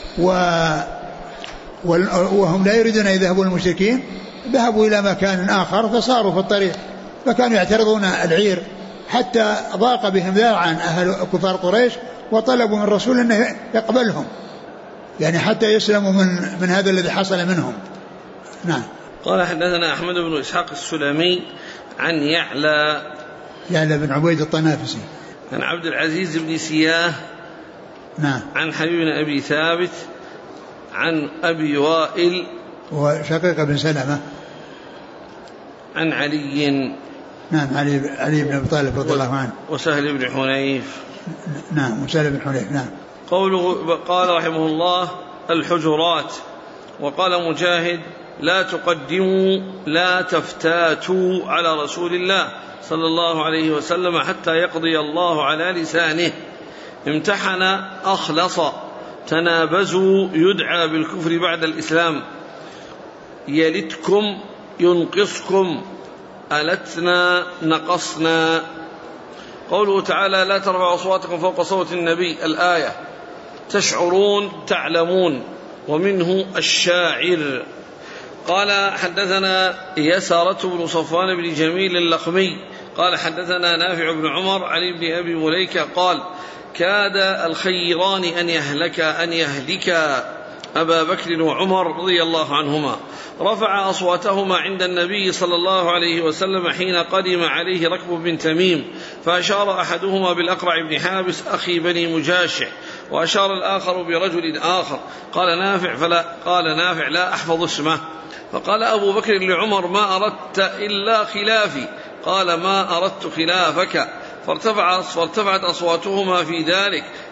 وهم لا يريدون أن يذهبوا المشركين، ذهبوا إلى مكان آخر فصاروا في الطريق، فكانوا يعترضون العير حتى ضاق بهم ذراعا أهل كفار قريش، وطلبوا من الرسول أنه يقبلهم، يعني حتى يسلموا من هذا الذي حصل منهم. نعم. قال: حدثنا أحمد بن إسحاق السلمي عن يعلى بن عبيد الطنافسي عن عبد العزيز بن سياه نعم عن حبيب بن أبي ثابت عن أبي وائل وشقيق بن سلمة عن علي نعم علي بن أبي طالب رضي الله عنه وسهل بن حنيف نعم وسهل بن حنيف نعم. قوله قال رحمه الله: الحجرات. وقال مجاهد: لا تقدموا لا تفتاتوا على رسول الله صلى الله عليه وسلم حتى يقضي الله على لسانه. امتحن أخلص، تنابزوا يدعى بالكفر بعد الإسلام، يلتكم ينقصكم، ألتنا نقصنا. قوله تعالى: لا ترفعوا أصواتكم فوق صوت النبي، الآية. تشعرون تعلمون، ومنه الشاعر. قال: حدثنا يسارة بن صفوان بن جميل اللخمي قال: حدثنا نافع بن عمر علي بن أبي مليكة قال: كاد الخيران أن يهلك أبا بكر وعمر رضي الله عنهما، رفع أصواتهما عند النبي صلى الله عليه وسلم حين قدم عليه ركب بن تميم، فأشار أحدهما بالأقرع بن حابس أخي بني مجاشع، وأشار الآخر برجل آخر. قال نافع: لا أحفظ اسمه. فقال أبو بكر لعمر: ما أردت إلا خلافي؟ قال: ما أردت خلافك. فارتفعت أصواتهما في ذلك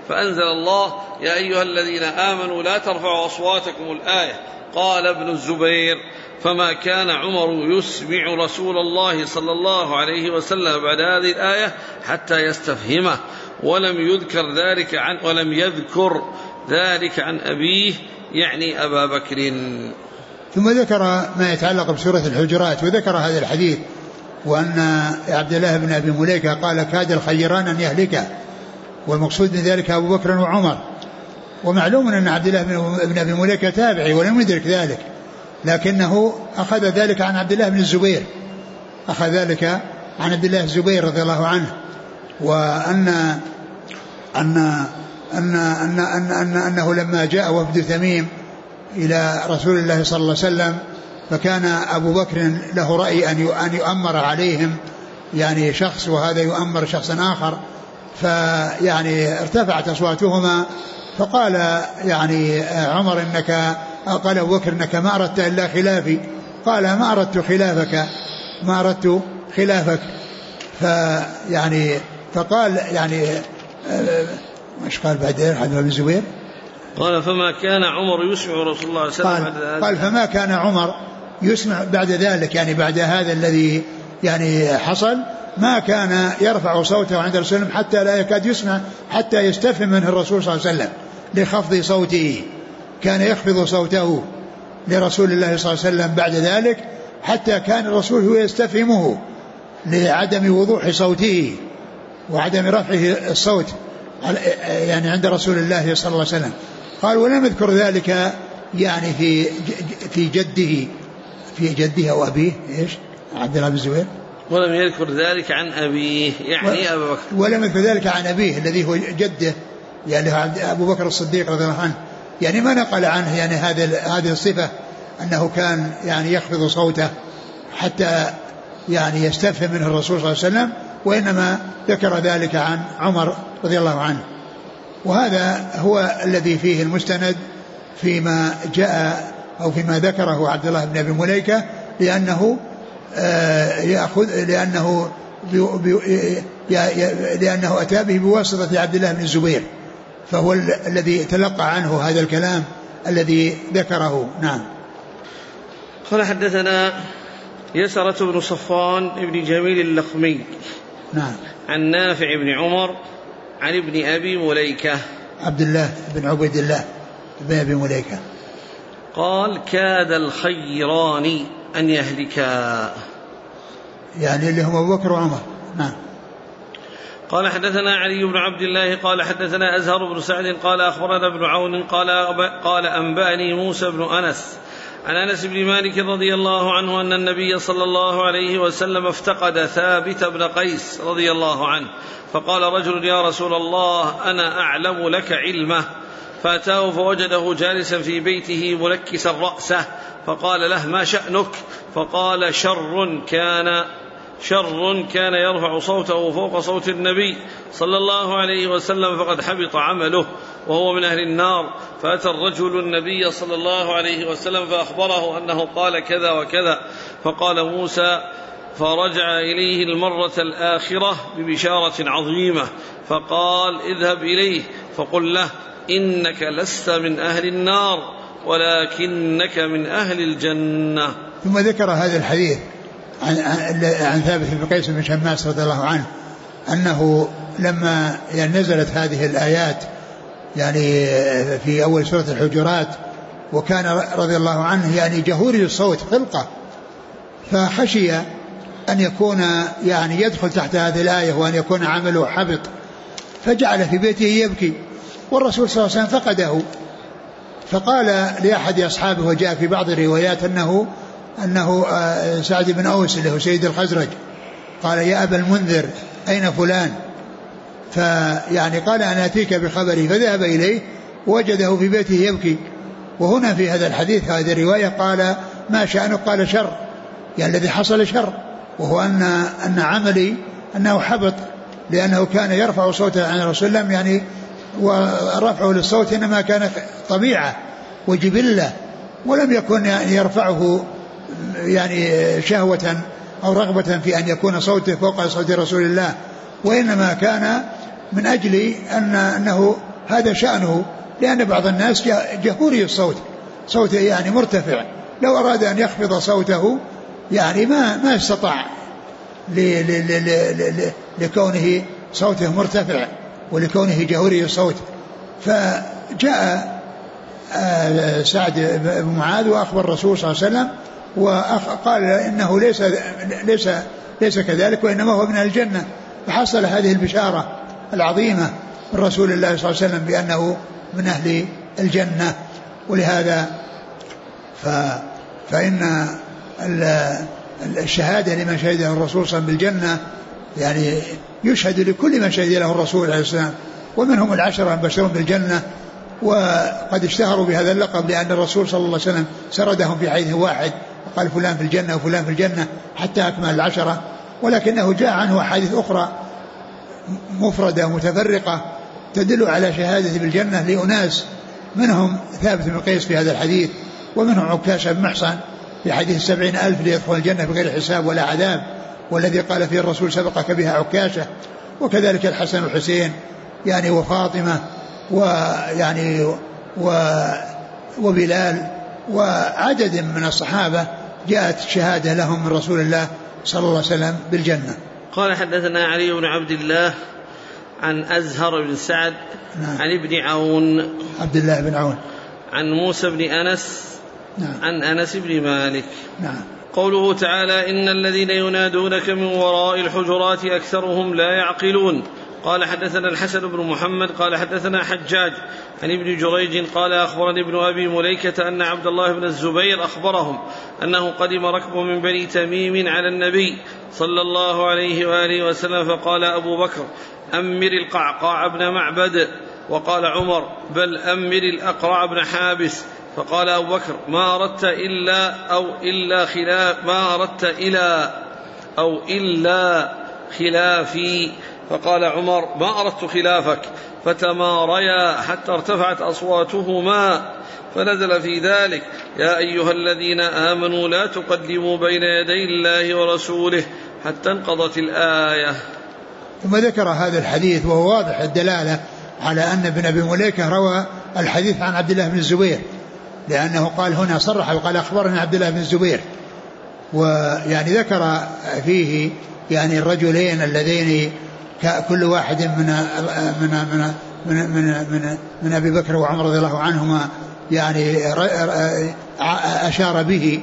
فأنزل الله يا أيها الذين آمنوا لا ترفعوا أصواتكم الآية. قال ابن الزبير فما كان عمر يسمع رسول الله صلى الله عليه وسلم بعد هذه الآية حتى يستفهمه، ولم يذكر ذلك عن أبيه يعني أبا بكر. ثم ذكر ما يتعلق بسورة الحجرات، وذكر هذا الحديث وأن عبد الله بن أبي مليكة قال كاد الخيران أن يهلك، والمقصود من ذلك أبو بكر وعمر. ومعلوم أن عبد الله بن أبي مليكة تابعي ولم يدرك ذلك، لكنه أخذ ذلك عن عبد الله بن الزبير، أخذ ذلك عن عبد الله الزبير رضي الله عنه. وأن أنه لما جاء وفد تميم إلى رسول الله صلى الله عليه وسلم فكان أبو بكر له رأي أن يؤمر عليهم يعني شخص وهذا يؤمر شخصا آخر، فيعني ارتفعت أصواتهما، فقال يعني عمر قال أبو بكر إنك ما أردت إلا خلافي، قال ما أردت خلافك. فقال يعني مش قال بعد حديث ابن الزبير قال فما كان عمر يسمع رسول الله صلى الله عليه وسلم قال فما كان عمر يسمع بعد ذلك، يعني بعد هذا الذي يعني حصل ما كان يرفع صوته عند رسول الله حتى لا يكاد يسمع، حتى يستفهم منه الرسول صلى الله عليه وسلم لخفض صوته، كان يخفض صوته لرسول الله صلى الله عليه وسلم بعد ذلك حتى كان الرسول هو يستفهمه لعدم وضوح صوته وعدم رفعه الصوت يعني عند رسول الله صلى الله عليه وسلم. قال ولم يذكر ذلك يعني في جده أو أبيه إيش عبد الله بن الزبير، ولم يذكر ذلك عن أبيه يعني أبو بكر، ولم يذكر ذلك عن أبيه الذي هو جده يعني أبو بكر الصديق رضي الله عنه، يعني ما نقل عنه يعني هذه الصفة أنه كان يعني يخفض صوته حتى يعني يستفهم منه الرسول صلى الله عليه وسلم، وإنما ذكر ذلك عن عمر رضي الله عنه. وهذا هو الذي فيه المستند فيما جاء أو فيما ذكره عبد الله بن أبي مليكة، لأنه أتى به بواسطة عبد الله بن الزبير، فهو الذي تلقى عنه هذا الكلام الذي ذكره. نعم. قال حدثنا يسرة بن صفوان بن جميل اللخمي نعم عن نافع بن عمر عن ابن أبي مليكة عبد الله بن عبيد الله بن أبي مليكة قال كاد الخيران أن يهلكا، يعني اللي هم أبو بكر وعمر. نعم. قال حدثنا علي بن عبد الله قال حدثنا أزهر بن سعد قال أخبرنا ابن عون قال أنبأني موسى بن أنس عن أنس بن مالك رضي الله عنه أن النبي صلى الله عليه وسلم افتقد ثابت بن قيس رضي الله عنه، فقال رجل يا رسول الله أنا أعلم لك علمه، فأتاه فوجده جالسا في بيته ملكسا رأسه، فقال له ما شأنك؟ فقال شر كان يرفع صوته فوق صوت النبي صلى الله عليه وسلم فقد حبط عمله وهو من أهل النار. فأتى الرجل النبي صلى الله عليه وسلم فأخبره أنه قال كذا وكذا، فقال موسى فرجع إليه المرة الآخرة ببشارة عظيمة، فقال اذهب إليه فقل له إنك لست من أهل النار ولكنك من أهل الجنة. ثم ذكر هذا الحديث عن ثابت بن قيس بن شماس رضي الله عنه أنه لما نزلت هذه الآيات يعني في أول سورة الحجرات، وكان رضي الله عنه يعني جهوري الصوت خلقة، فخشي أن يكون يعني يدخل تحت هذه الآية وأن يكون عمله حبط، فجعل في بيته يبكي، والرسول صلى الله عليه وسلم فقده، فقال لأحد أصحابه وجاء في بعض الروايات أنه سعد بن أوس اللي هو سيد الخزرج، قال يا أبا المنذر أين فلان؟ فيعني قال أنا أتيك بخبري، فذهب إليه ووجده في بيته يبكي. وهنا في هذا الحديث هذه الرواية قال ما شأنه؟ قال شر، يعني الذي حصل شر، وهو أن عملي أنه حبط، لأنه كان يرفع صوته عن رسول الله، يعني ورفعه للصوت إنما كان طبيعة وجبلة، ولم يكن يعني يرفعه يعني شهوة أو رغبة في أن يكون صوته فوق صوت رسول الله، وإنما كان من أجل أنه هذا شأنه، لأن بعض الناس جهوري الصوت، صوته يعني مرتفع، لو أراد أن يخفض صوته يعني ما استطاع لكونه صوته مرتفع ولكونه جهوري الصوت. فجاء سعد بن معاذ وأخبر الرسول صلى الله عليه وسلم وقال إنه ليس كذلك، وإنما هو من الجنة. فحصل هذه البشارة العظيمة من رسول الله صلى الله عليه وسلم بأنه من أهل الجنة. ولهذا فإن الشهادة لمن شهد له الرسول صلى الله عليه وسلم بالجنة يعني يشهد لكل من شهد له الرسول عليه السلام، ومنهم 10 المبشرون بالجنة، وقد اشتهروا بهذا اللقب لأن الرسول صلى الله عليه وسلم سردهم في حديث واحد وقال فلان في الجنة وفلان في الجنة حتى أكمل 10. ولكنه جاء عنه أحاديث أخرى مفردة متفرقة تدل على شهادة بالجنة لأناس، منهم ثابت بن قيس في هذا الحديث، ومنهم عكاشة بن محصن في حديث 70,000 ليدخل الجنة بغير حساب ولا عذاب، والذي قال فيه الرسول سبقك بها عكاشة. وكذلك الحسن والحسين يعني وفاطمة ويعني وبلال وعدد من الصحابة جاءت شهادة لهم من رسول الله صلى الله عليه وسلم بالجنة. قال حدثنا علي بن عبد الله عن أزهر بن سعد نعم. عن ابن عون عبد الله بن عون عن موسى بن أنس نعم. عن أنس بن مالك. نعم. قوله تعالى إن الذين ينادونك من وراء الحجرات أكثرهم لا يعقلون. قال حدثنا الحسن بن محمد قال حدثنا حجاج عن ابن جريج قال أخبرني ابن أبي مليكة أن عبد الله بن الزبير أخبرهم أنه قدم ركب من بني تميم على النبي صلى الله عليه وآله وسلم فقال أبو بكر أمر القعقاع بن معبد، وقال عمر بل أمر الأقرع بن حابس. فقال أبو بكر ما أردت إلا خلافي. فقال عمر ما أردت خلافك. فتماريا حتى ارتفعت أصواتهما فنزل في ذلك يا أيها الذين آمنوا لا تقدموا بين يدي الله ورسوله حتى انقضت الآية. ثم ذكر هذا الحديث وهو واضح الدلالة على أن ابن أبي مليكة روى الحديث عن عبد الله بن الزبير، لأنه قال هنا صرح وقال أخبرنا عبد الله بن الزبير، ويعني ذكر فيه يعني الرجلين اللذين كل واحد من أبي بكر وعمر رضي الله عنهما يعني أشار به.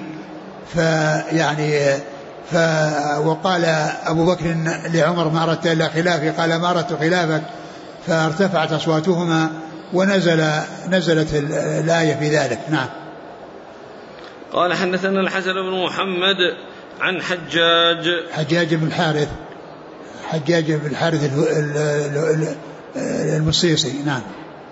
وقال أبو بكر لعمر ما أردت إلا خلافي، قال ما أردت خلافك، فارتفعت أصواتهما ونزلت الآية في ذلك. نعم. قال حدثنا الحسن بن محمد عن حجاج بن الحارث المصيصي. نعم.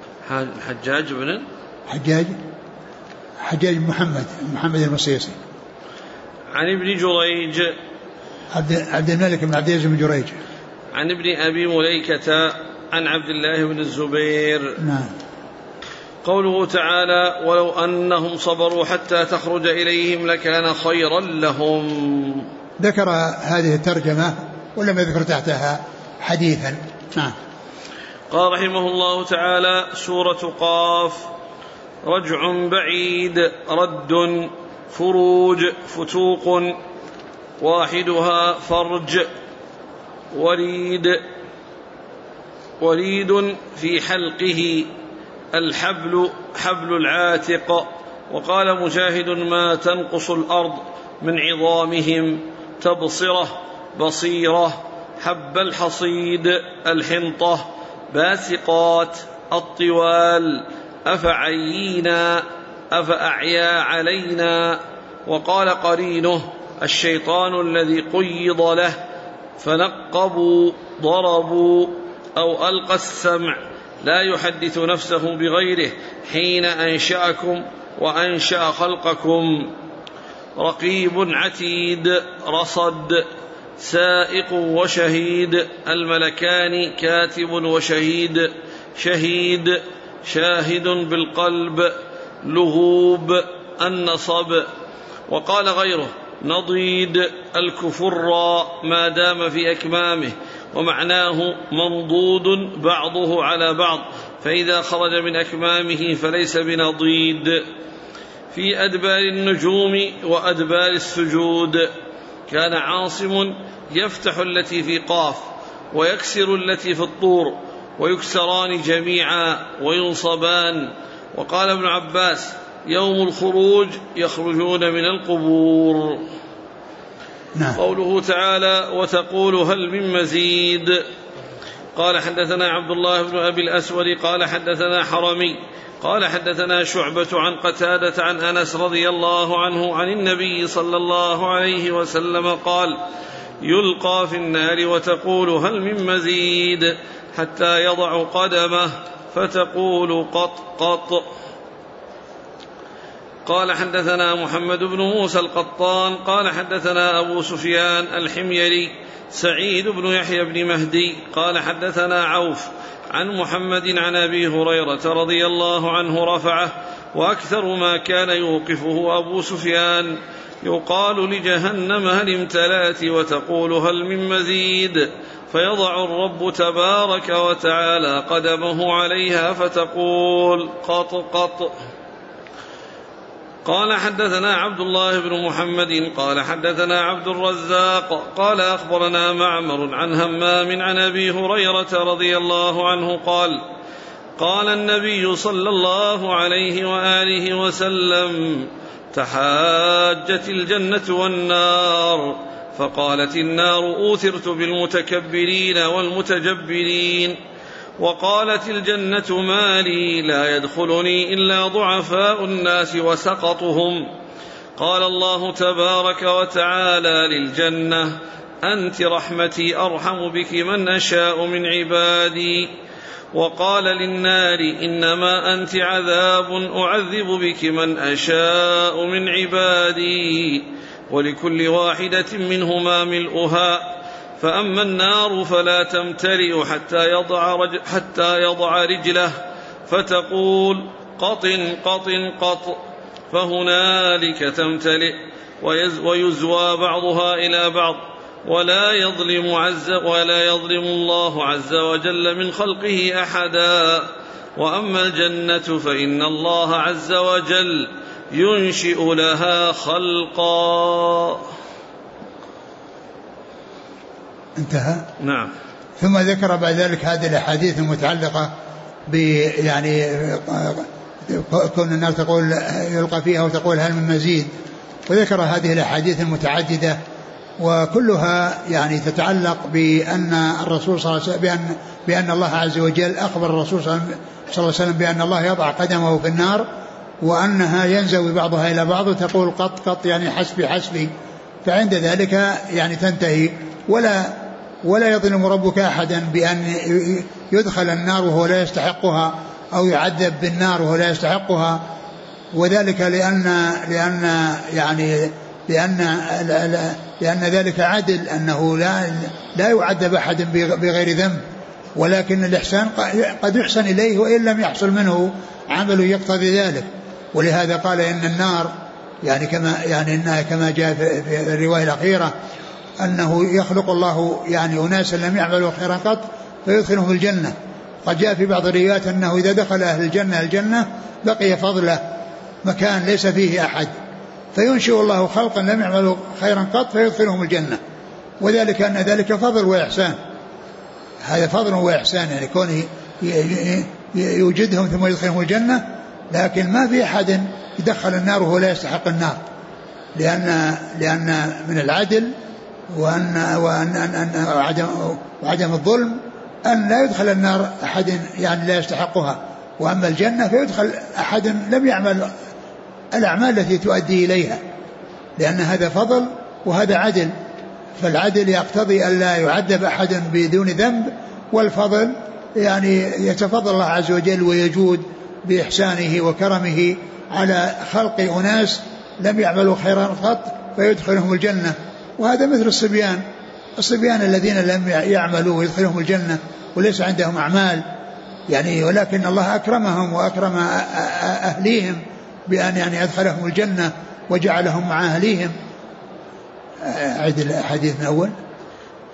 حجاج بن محمد المصيصي. عن ابن جريج عبد الملك بن عبد العزيز بن جريج. عن ابن أبي مليكة عن عبد الله بن الزبير. نعم. قوله تعالى ولو أنهم صبروا حتى تخرج إليهم لكان خيرا لهم. ذكر هذه الترجمة ولم يذكر تحتها حديثا. نعم. قال رحمه الله تعالى سورة قاف رجع بعيد رد فروج فتوق واحدها فرج وريد في حلقه الحبل حبل العاتق. وقال مجاهد ما تنقص الأرض من عظامهم تبصرة بصيرة حب الحصيد الحنطة باسقات الطوال أفأعيا علينا. وقال قرينه الشيطان الذي قيض له فنقبوا ضربوا أو ألقى السمع لا يحدث نفسه بغيره حين أنشأكم وأنشأ خلقكم. رقيب عتيد رصد سائق وشهيد الملكان كاتب وشهيد شهيد شاهد بالقلب لغوب النصب. وقال غيره نضيد الكفر ما دام في أكمامه ومعناه منضود بعضه على بعض فإذا خرج من أكمامه فليس بنضيد. في أدبار النجوم وأدبار السجود كان عاصم يفتح التي في قاف ويكسر التي في الطور ويكسران جميعا وينصبان. وقال ابن عباس: يوم الخروج يخرجون من القبور. قوله تعالى: وتقول هل من مزيد. قال حدثنا عبد الله بن أبي الأسود قال حدثنا حرمي قال حدثنا شعبة عن قتادة عن أنس رضي الله عنه عن النبي صلى الله عليه وسلم قال: يلقى في النار وتقول هل من مزيد حتى يضع قدمه فتقول قط قط. قال حدثنا محمد بن موسى القطان قال حدثنا أبو سفيان الحميري سعيد بن يحيى بن مهدي قال حدثنا عوف عن محمد عن أبي هريرة رضي الله عنه رفعه: وأكثر ما كان يوقفه أبو سفيان: يقال لجهنم هل امتلأت وتقول هل من مزيد، فيضع الرب تبارك وتعالى قدمه عليها فتقول قط قط. قال حدثنا عبد الله بن محمد قال حدثنا عبد الرزاق قال أخبرنا معمر عن همام عن أبي هريرة رضي الله عنه قال: قال النبي صلى الله عليه وآله وسلم: تحاجت الجنة والنار، فقالت النار: أوثرت بالمتكبرين والمتجبرين. وقالت الجنة: ما لي لا يدخلني إلا ضعفاء الناس وسقطهم. قال الله تبارك وتعالى للجنة: أنت رحمتي أرحم بك من أشاء من عبادي. وقال للنار: إنما أنت عذاب أعذب بك من أشاء من عبادي، ولكل واحدة منهما ملؤها، فأما النار فلا تمتلئ حتى يضع رجله فتقول قط قط قط، فهنالك تمتلئ ويزوى بعضها إلى بعض، ولا يظلم الله عز وجل من خلقه أحدا. وأما الجنة فإن الله عز وجل ينشئ لها خلقا. انتهى. نعم. ثم ذكر بعد ذلك هذه الأحاديث المتعلقة يعني كون النار تقول يلقى فيها وتقول هل من مزيد، وذكر هذه الأحاديث المتعددة وكلها يعني تتعلق بأن الرسول صلى الله عليه وسلم بأن الله عز وجل أخبر الرسول صلى الله عليه وسلم بأن الله يضع قدمه في النار وأنها ينزوي بعضها إلى بعض وتقول قط قط يعني حسبي حسبي، فعند ذلك يعني تنتهي. ولا يظلم ربك أحدا بأن يدخل النار وهو لا يستحقها أو يعذب بالنار وهو لا يستحقها، وذلك لأن ذلك عدل، أنه لا يعذب أحد بغير ذنب، ولكن الإحسان قد يحسن إليه وإن لم يحصل منه عمل يقتضي ذلك. ولهذا قال إن النار إنها كما جاء في الرواية الأخيرة أنه يخلق الله يعني أناسا لم يعملوا خيرا قط فيدخلهم الجنة. قد جاء في بعض الروايات أنه إذا دخل أهل الجنة بقي فضله مكان ليس فيه أحد، فينشئ الله خلقا لم يعملوا خيرا قط فيدخلهم الجنة، وذلك أن ذلك فضل وإحسان. هذا فضل وإحسان، يعني كونه يوجدهم ثم يدخلهم الجنة، لكن ما في أحد يدخل النار وهو لا يستحق النار، لأن من العدل وعدم الظلم أن لا يدخل النار أحد يعني لا يستحقها، وأما الجنة فيدخل أحد لم يعمل الأعمال التي تؤدي إليها، لأن هذا فضل وهذا عدل، فالعدل يقتضي أن لا يعذب أحد بدون ذنب، والفضل يعني يتفضل الله عز وجل ويجود بإحسانه وكرمه على خلق أناس لم يعملوا خيرا قط فيدخلهم الجنة. وهذا مثل الصبيان الذين لم يعملوا ويدخلهم الجنة وليس عندهم أعمال يعني، ولكن الله أكرمهم وأكرم أهليهم بأن يعني أدخلهم الجنة وجعلهم مع أهليهم. أعد الحديث من أول.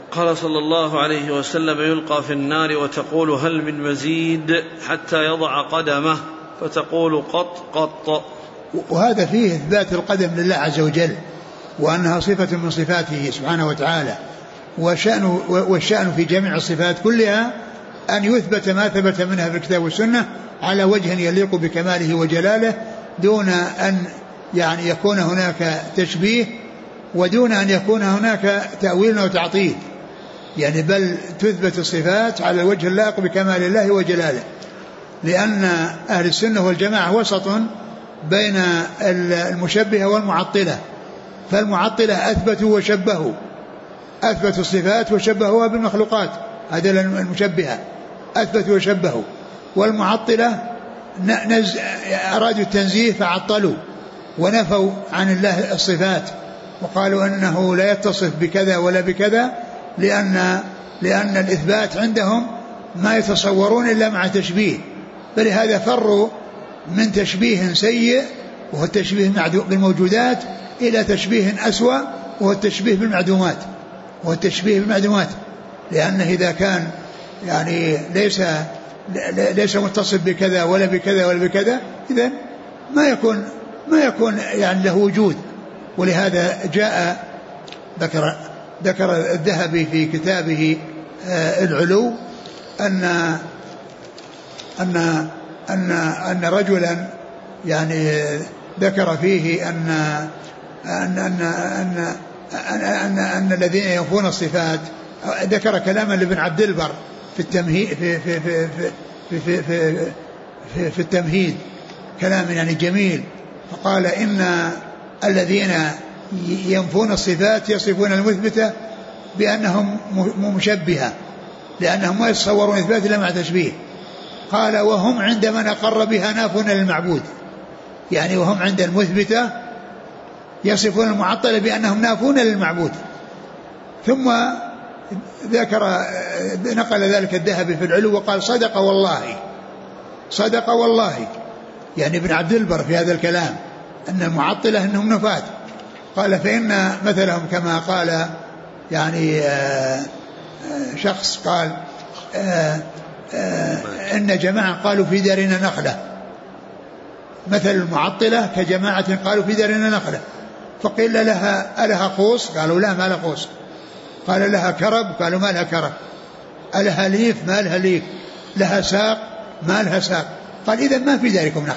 قال صلى الله عليه وسلم: يلقى في النار وتقول: هل من مزيد؟ حتى يضع قدمه فتقول: قط قط. وهذا فيه إثبات القدم لله عز وجل، وأنها صفة من صفاته سبحانه وتعالى. والشأن في جميع الصفات كلها أن يثبت ما ثبت منها في الكتاب والسنة على وجه يليق بكماله وجلاله، دون أن يعني يكون هناك تشبيه، ودون أن يكون هناك تأويل وتعطيل، يعني بل تثبت الصفات على الوجه اللائق بكمال الله وجلاله. لأن أهل السنة والجماعة وسط بين المشبهة والمعطلة، فالمعطلة أثبتوا وشبهوا، أثبتوا الصفات وشبهوها بالمخلوقات، هذا المشبهة أثبتوا وشبهوا. والمعطلة أرادوا التنزيه فعطلوا ونفوا عن الله الصفات، وقالوا أنه لا يتصف بكذا ولا بكذا، لأن الإثبات عندهم ما يتصورون إلا مع تشبيه، فلهذا فروا من تشبيه سيء وهو التشبيه بالموجودات إلى تشبيه أسوأ وهو التشبيه بالمعدومات. لأنه إذا كان يعني ليس متصف بكذا ولا بكذا ولا بكذا، إذن ما يكون يعني له وجود. ولهذا جاء ذكر الذهبي في كتابه العلو أن رجلا يعني ذكر فيه أن الذين ينفون الصفات، ذكر كلاما لابن عبد البر في التمهيد في التمهيد كلام يعني جميل، فقال إن الذين ينفون الصفات يصفون المثبتة بأنهم مشبهة، لأنهم ما يتصورون إثبات إلا مع تشبيه. قال: وهم عند من أقر بها نافون للمعبود، يعني وهم عند المثبتة يصفون المعطلة بأنهم نافون للمعبود. ثم نقل ذلك الذهبي في العلو وقال: صدق والله، يعني ابن عبد البر في هذا الكلام أن المعطلة أنهم نفاة. قال: فإن مثلهم كما قال يعني شخص قال إن جماعة قالوا في دارنا نخلة، مثل المعطلة كجماعة قالوا في دارنا نخلة، فقيل لها: ألها قوس؟ قالوا: لا، ما لها قوس. قال: لها كرب؟ قالوا: ما لها كرب. ألها ليف؟ ما لها ليف. لها ساق؟ ما لها ساق. قال: إذن ما في داركم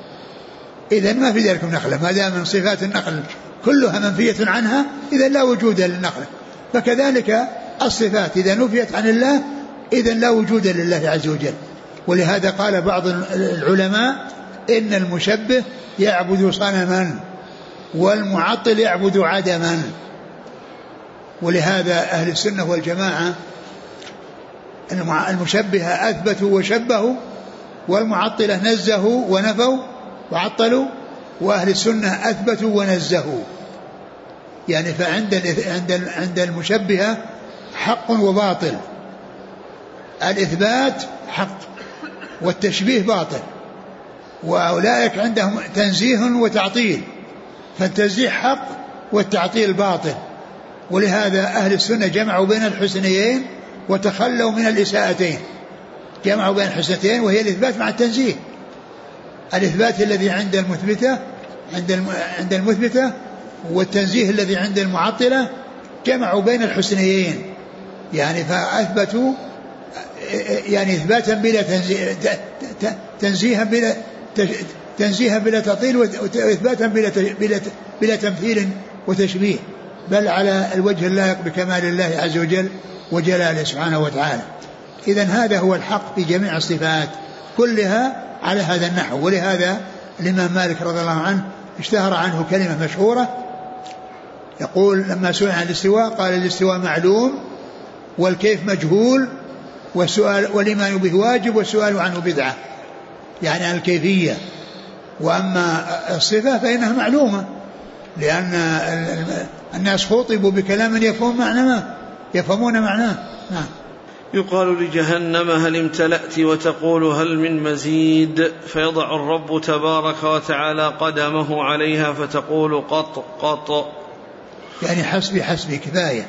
نخلة، ما دام من صفات النخل كلها منفية عنها إذن لا وجود للنخلة. فكذلك الصفات إذا نفيت عن الله إذن لا وجود لله عز وجل. ولهذا قال بعض العلماء: إن المشبه يعبد صنما والمعطل يعبد عدما. ولهذا أهل السنة والجماعة المشبهة أثبتوا وشبهوا، والمعطلة نزهوا ونفوا وعطلوا، وأهل السنة أثبتوا ونزهوا. يعني عند المشبهة حق وباطل، الإثبات حق والتشبيه باطل، وأولئك عندهم تنزيه وتعطيل، فالتنزيه حق والتعطيل باطل. ولهذا أهل السنة جمعوا بين الحسنيين وتخلوا من الإساءتين، جمعوا بين الحسنتين وهي الإثبات مع التنزيه. الإثبات الذي عند المثبتة والتنزيه الذي عند المعطلة جمعوا بين الحسنيين، يعني فأثبتوا يعني إثباتا بلا تنزيها بلا تعطيل، وإثباتا بلا تمثيل وتشبيه، بل على الوجه اللائق بكمال الله عز وجل وجلاله سبحانه وتعالى. إذن هذا هو الحق في جميع الصفات كلها على هذا النحو. ولهذا الإمام مالك رضي الله عنه اشتهر عنه كلمة مشهورة يقول لما سئل عن الاستواء قال: الاستواء معلوم والكيف مجهول والإيمان به واجب والسؤال عنه بدعة، يعني عن الكيفية. وأما الصفة فإنها معلومة، لأن الناس خطبوا بكلام يفهمون معناه. نعم. يقال لجهنم: هل امتلأت؟ وتقول: هل من مزيد؟ فيضع الرب تبارك وتعالى قدمه عليها فتقول: قط قط. يعني حسبي كفاية.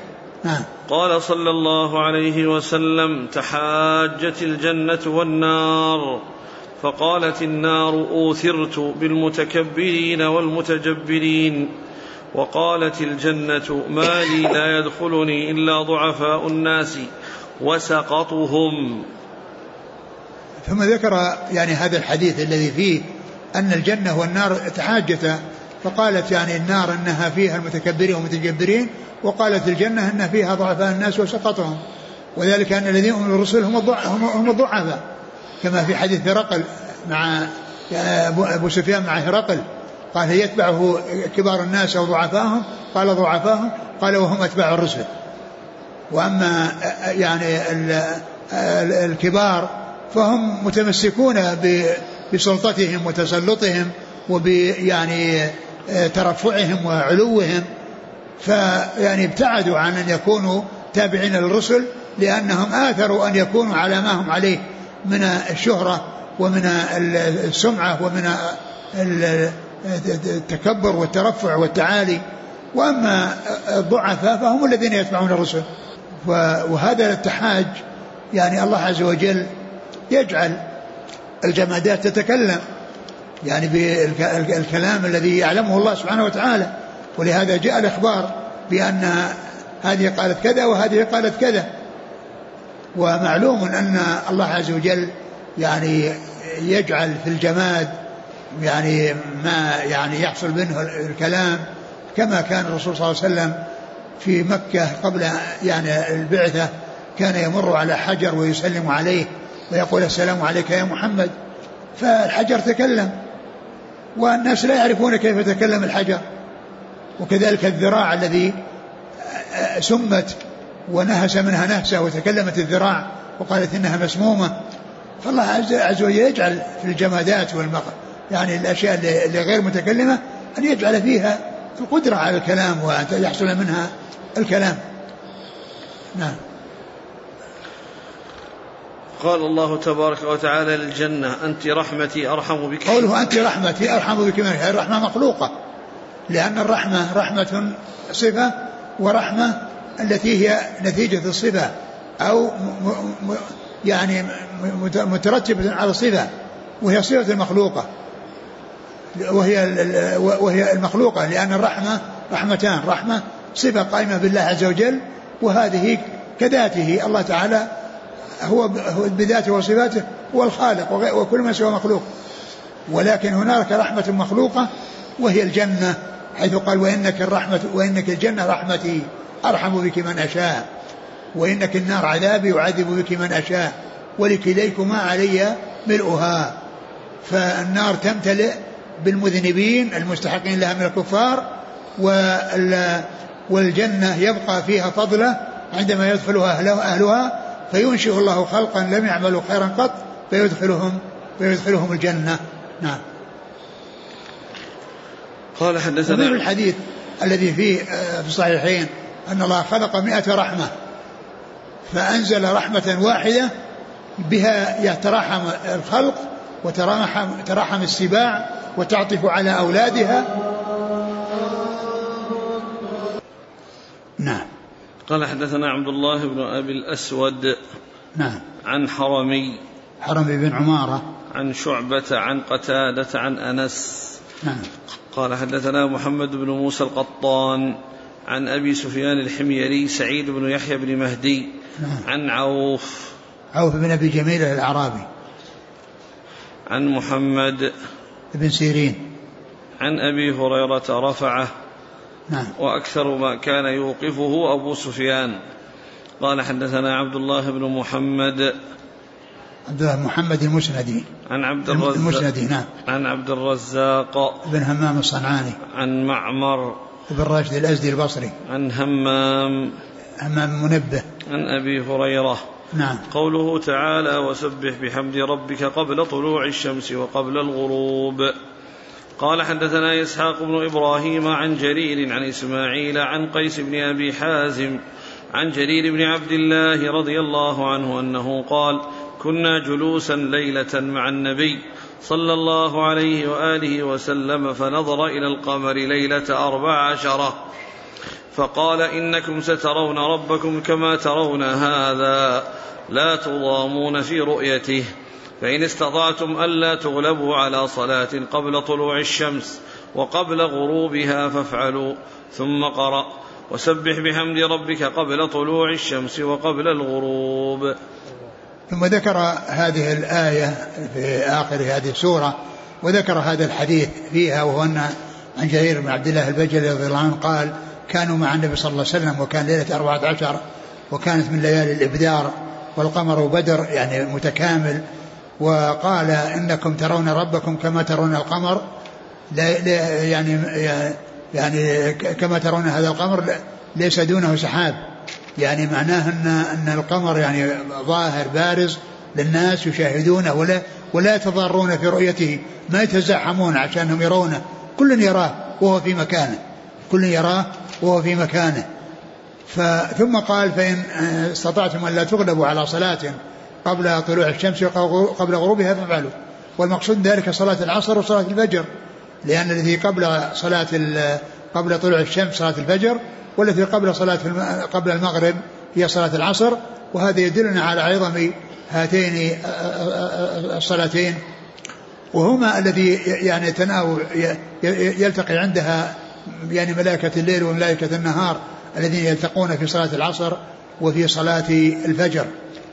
نعم. قال صلى الله عليه وسلم: تحاجت الجنة والنار، فقالت النار: أوثرت بالمتكبرين والمتجبرين. وقالت الجنة: ما لي لا يدخلني إلا ضعفاء الناس وسقطهم. ثم ذكر يعني هذا الحديث الذي فيه أن الجنة والنار تحاجتا، فقالت يعني النار أنها فيها المتكبرين والمتجبرين، وقالت الجنة أنها فيها ضعفاء الناس وسقطهم، وذلك أن الذين هم الرسل هم الضعفاء، كما في حديث هرقل مع أبو سفيان مع هرقل، قال يتبعه كبار الناس أو ضعفاهم؟ قال ضعفاهم، قال وهم أتباع الرسل. وأما يعني الكبار فهم متمسكون بسلطتهم وتسلطهم وبيعني ترفعهم وعلوهم، فيعني ابتعدوا عن أن يكونوا تابعين للرسل، لأنهم آثروا أن يكونوا على ما هم عليه من الشهرة ومن السمعة ومن التكبر والترفع والتعالي. وأما الضعفاء فهم الذين يتبعون الرسل. وهذا التحاج يعني الله عز وجل يجعل الجمادات تتكلم يعني بالكلام الذي يعلمه الله سبحانه وتعالى، ولهذا جاء الإخبار بأن هذه قالت كذا وهذه قالت كذا. ومعلوم أن الله عز وجل يعني يجعل في الجماد يعني ما يعني يحصل منه الكلام، كما كان الرسول صلى الله عليه وسلم في مكة قبل يعني البعثة كان يمر على حجر ويسلم عليه ويقول السلام عليك يا محمد، فالحجر تكلم والناس لا يعرفون كيف تكلم الحجر. وكذلك الذراع الذي سمت ونهس منها نهسة وتكلمت الذراع وقالت إنها مسمومة. فالله عز وجل يجعل في الجمادات يعني الأشياء اللي غير متكلمة أن يجعل فيها القدرة على الكلام وأن يحصل منها الكلام. نعم. قال الله تبارك وتعالى للجنة: أنت رحمتي أرحم بك. قوله أنت رحمتي أرحم بك من الرحمة مخلوقة، لأن الرحمة رحمة صفة، ورحمة التي هي نتيجة الصفة أو يعني مترتبة على الصفة، وهي صفة المخلوقة، وهي المخلوقة، لأن الرحمة رحمتان: رحمة صفة قائمة بالله عز وجل، وهذه كذاته الله تعالى هو بذاته وصفاته هو الخالق وكل ما سوى مخلوق. ولكن هناك رحمة مخلوقة وهي الجنة، حيث قال: وإنك الجنة رحمتي أرحم بك من أشاء، وإنك النار عذابي أعذب بك من أشاء، ولكليكما علي ملؤها. فالنار تمتلئ بالمذنبين المستحقين لها من الكفار، والجنة يبقى فيها فضله عندما يدخلها أهلها، فينشئ الله خلقا لم يعملوا خيرا قط فيدخلهم الجنة. نعم. قال حدثنا من الحديث الذي فيه في الصحيحين أن الله خلق 100 رحمة، فأنزل رحمة واحدة بها يتراحم الخلق وتراحم السباع وتعطف على أولادها. نعم. قال حدثنا عبد الله بن أبي الأسود. نعم. عن حرمي بن عمارة عن شعبة عن قتادة عن أنس. نعم. قال حدثنا محمد بن موسى القطان عن أبي سفيان الحميري سعيد بن يحيى بن مهدي. نعم. عن عوف بن أبي جميل الأعرابي عن محمد بن سيرين عن أبي هريرة رفعه. نعم. وأكثر ما كان يوقفه أبو سفيان. قال حدثنا عبد الله بن محمد المسندي عن عبد الرزاق. نعم. عن عبد الرزاق بن همام الصنعاني عن معمر بن راشد الأزدي البصري عن همام منبه عن أبي هريرة. نعم. قوله تعالى: وسبح بحمد ربك قبل طلوع الشمس وقبل الغروب. قال حدثنا إسحاق بن إبراهيم عن جرير عن إسماعيل عن قيس بن أبي حازم عن جرير بن عبد الله رضي الله عنه أنه قال: كنا جلوسا ليلة مع النبي صلى الله عليه وآله وسلم، فنظر إلى القمر ليلة 14، فقال إنكم سترون ربكم كما ترون هذا لا تضامون في رؤيته، فإن استطعتم ألا تغلبوا على صلاة قبل طلوع الشمس وقبل غروبها فافعلوا. ثم قرأ وسبح بحمد ربك قبل طلوع الشمس وقبل الغروب. ثم ذكر هذه الآية في آخر هذه السورة، وذكر هذا الحديث فيها، وهو أن عن جرير بن عبد الله البجلي رضي الله عنه قال كانوا مع النبي صلى الله عليه وسلم وكان ليلة 14 وكانت من ليالي الإبدار والقمر بدر يعني متكامل، وقال إنكم ترون ربكم كما ترون القمر يعني كما ترون هذا القمر ليس دونه سحاب، يعني معناه أن القمر يعني ظاهر بارز للناس يشاهدونه ولا يتضارون في رؤيته، ما يتزاحمون عشانهم يرونه، كل يراه وهو في مكانه، كل يراه وهو في مكانه. ثم قال فإن استطعتم أن لا تغلبوا على صلاة قبل طلوع الشمس وقبل غروبها فافعلوا. والمقصود ذلك صلاة العصر وصلاة الفجر، لأن الذي قبل طلوع الشمس صلاة الفجر، والتي قبل المغرب هي صلاة العصر. وهذا يدلنا على عظم هاتين الصلاتين، وهما الذي يعني يلتقي عندها يعني ملائكة الليل وملائكة النهار الذين يلتقون في صلاة العصر وفي صلاة الفجر.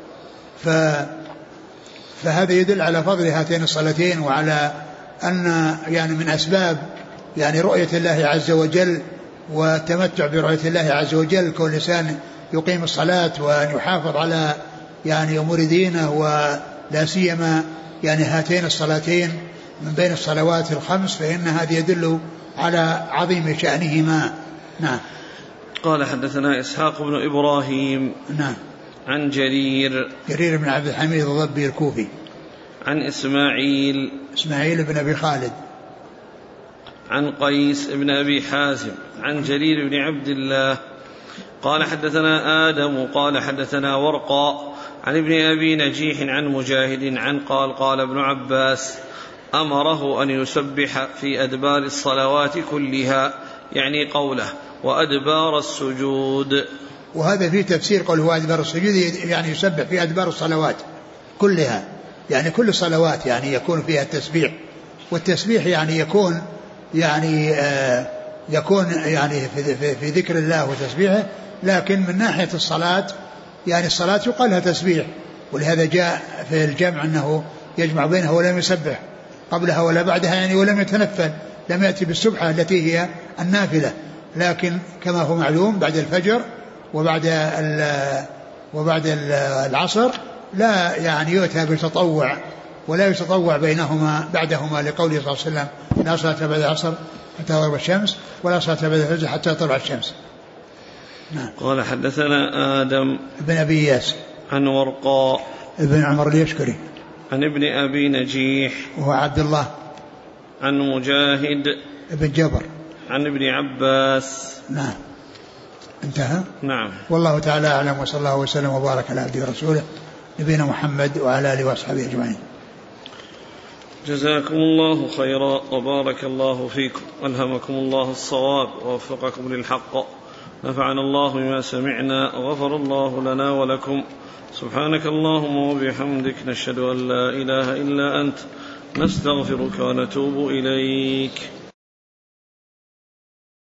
فهذا يدل على فضل هاتين الصلاتين، وعلى أن يعني من أسباب يعني رؤية الله عز وجل والتمتع برؤية الله عز وجل كل إنسان يقيم الصلاة وأن يحافظ على يعني أمور دينه، ولا سيما يعني هاتين الصلاتين من بين الصلوات الخمس، فإن هذا يدل على عظيم شأنهما. نعم. قال حدثنا إسحاق بن إبراهيم نعم عن جرير بن عبد الحميد الضبي الكوفي عن إسماعيل بن أبي خالد عن قيس بن أبي حازم عن جرير بن عبد الله قال حدثنا آدم قال حدثنا ورقاء عن ابن أبي نجيح عن مجاهد عن قال ابن عباس أمره أن يسبح في أدبار الصلوات كلها، يعني قوله وأدبار السجود. وهذا فيه تفسير قوله أدبار السجود، يعني يسبح في أدبار الصلوات كلها، يعني كل الصلوات يعني يكون فيها التسبيح، والتسبيح يعني يكون يعني في ذكر الله وتسبيحه، لكن من ناحية الصلاة يعني الصلاة يقال لها تسبيح، ولهذا جاء في الجمع أنه يجمع بينها ولم يسبح قبلها ولا بعدها، يعني ولم يتنفل، لم يأتي بالسبحة التي هي النافلة، لكن كما هو معلوم بعد الفجر وبعد العصر لا يعني يؤتى بالتطوع، ولا يتطوع بينهما بعدهما، لقوله صلى الله عليه وسلم لا صلاة بعد العصر حتى تغرب الشمس ولا صلاة بعد الفجر حتى تطلع الشمس. نعم. قال حدثنا آدم بن أبي إياس عن ورقاء ابن عمر اليشكري عن ابن أبي نجيح وهو عبد الله عن مجاهد ابن جبر عن ابن عباس. نعم انتهى. نعم. والله تعالى أعلم، وصلى الله وسلم وبارك على عبده ورسوله نبينا محمد وعلى آله وأصحابه أجمعين. جزاكم الله خيرا وبارك الله فيكم، ألهمكم الله الصواب ووفقكم للحق، نفعنا الله بما سمعنا وغفر الله لنا ولكم. سبحانك اللهم وبحمدك، نشهد أن لا إله إلا أنت، نستغفرك ونتوب إليك.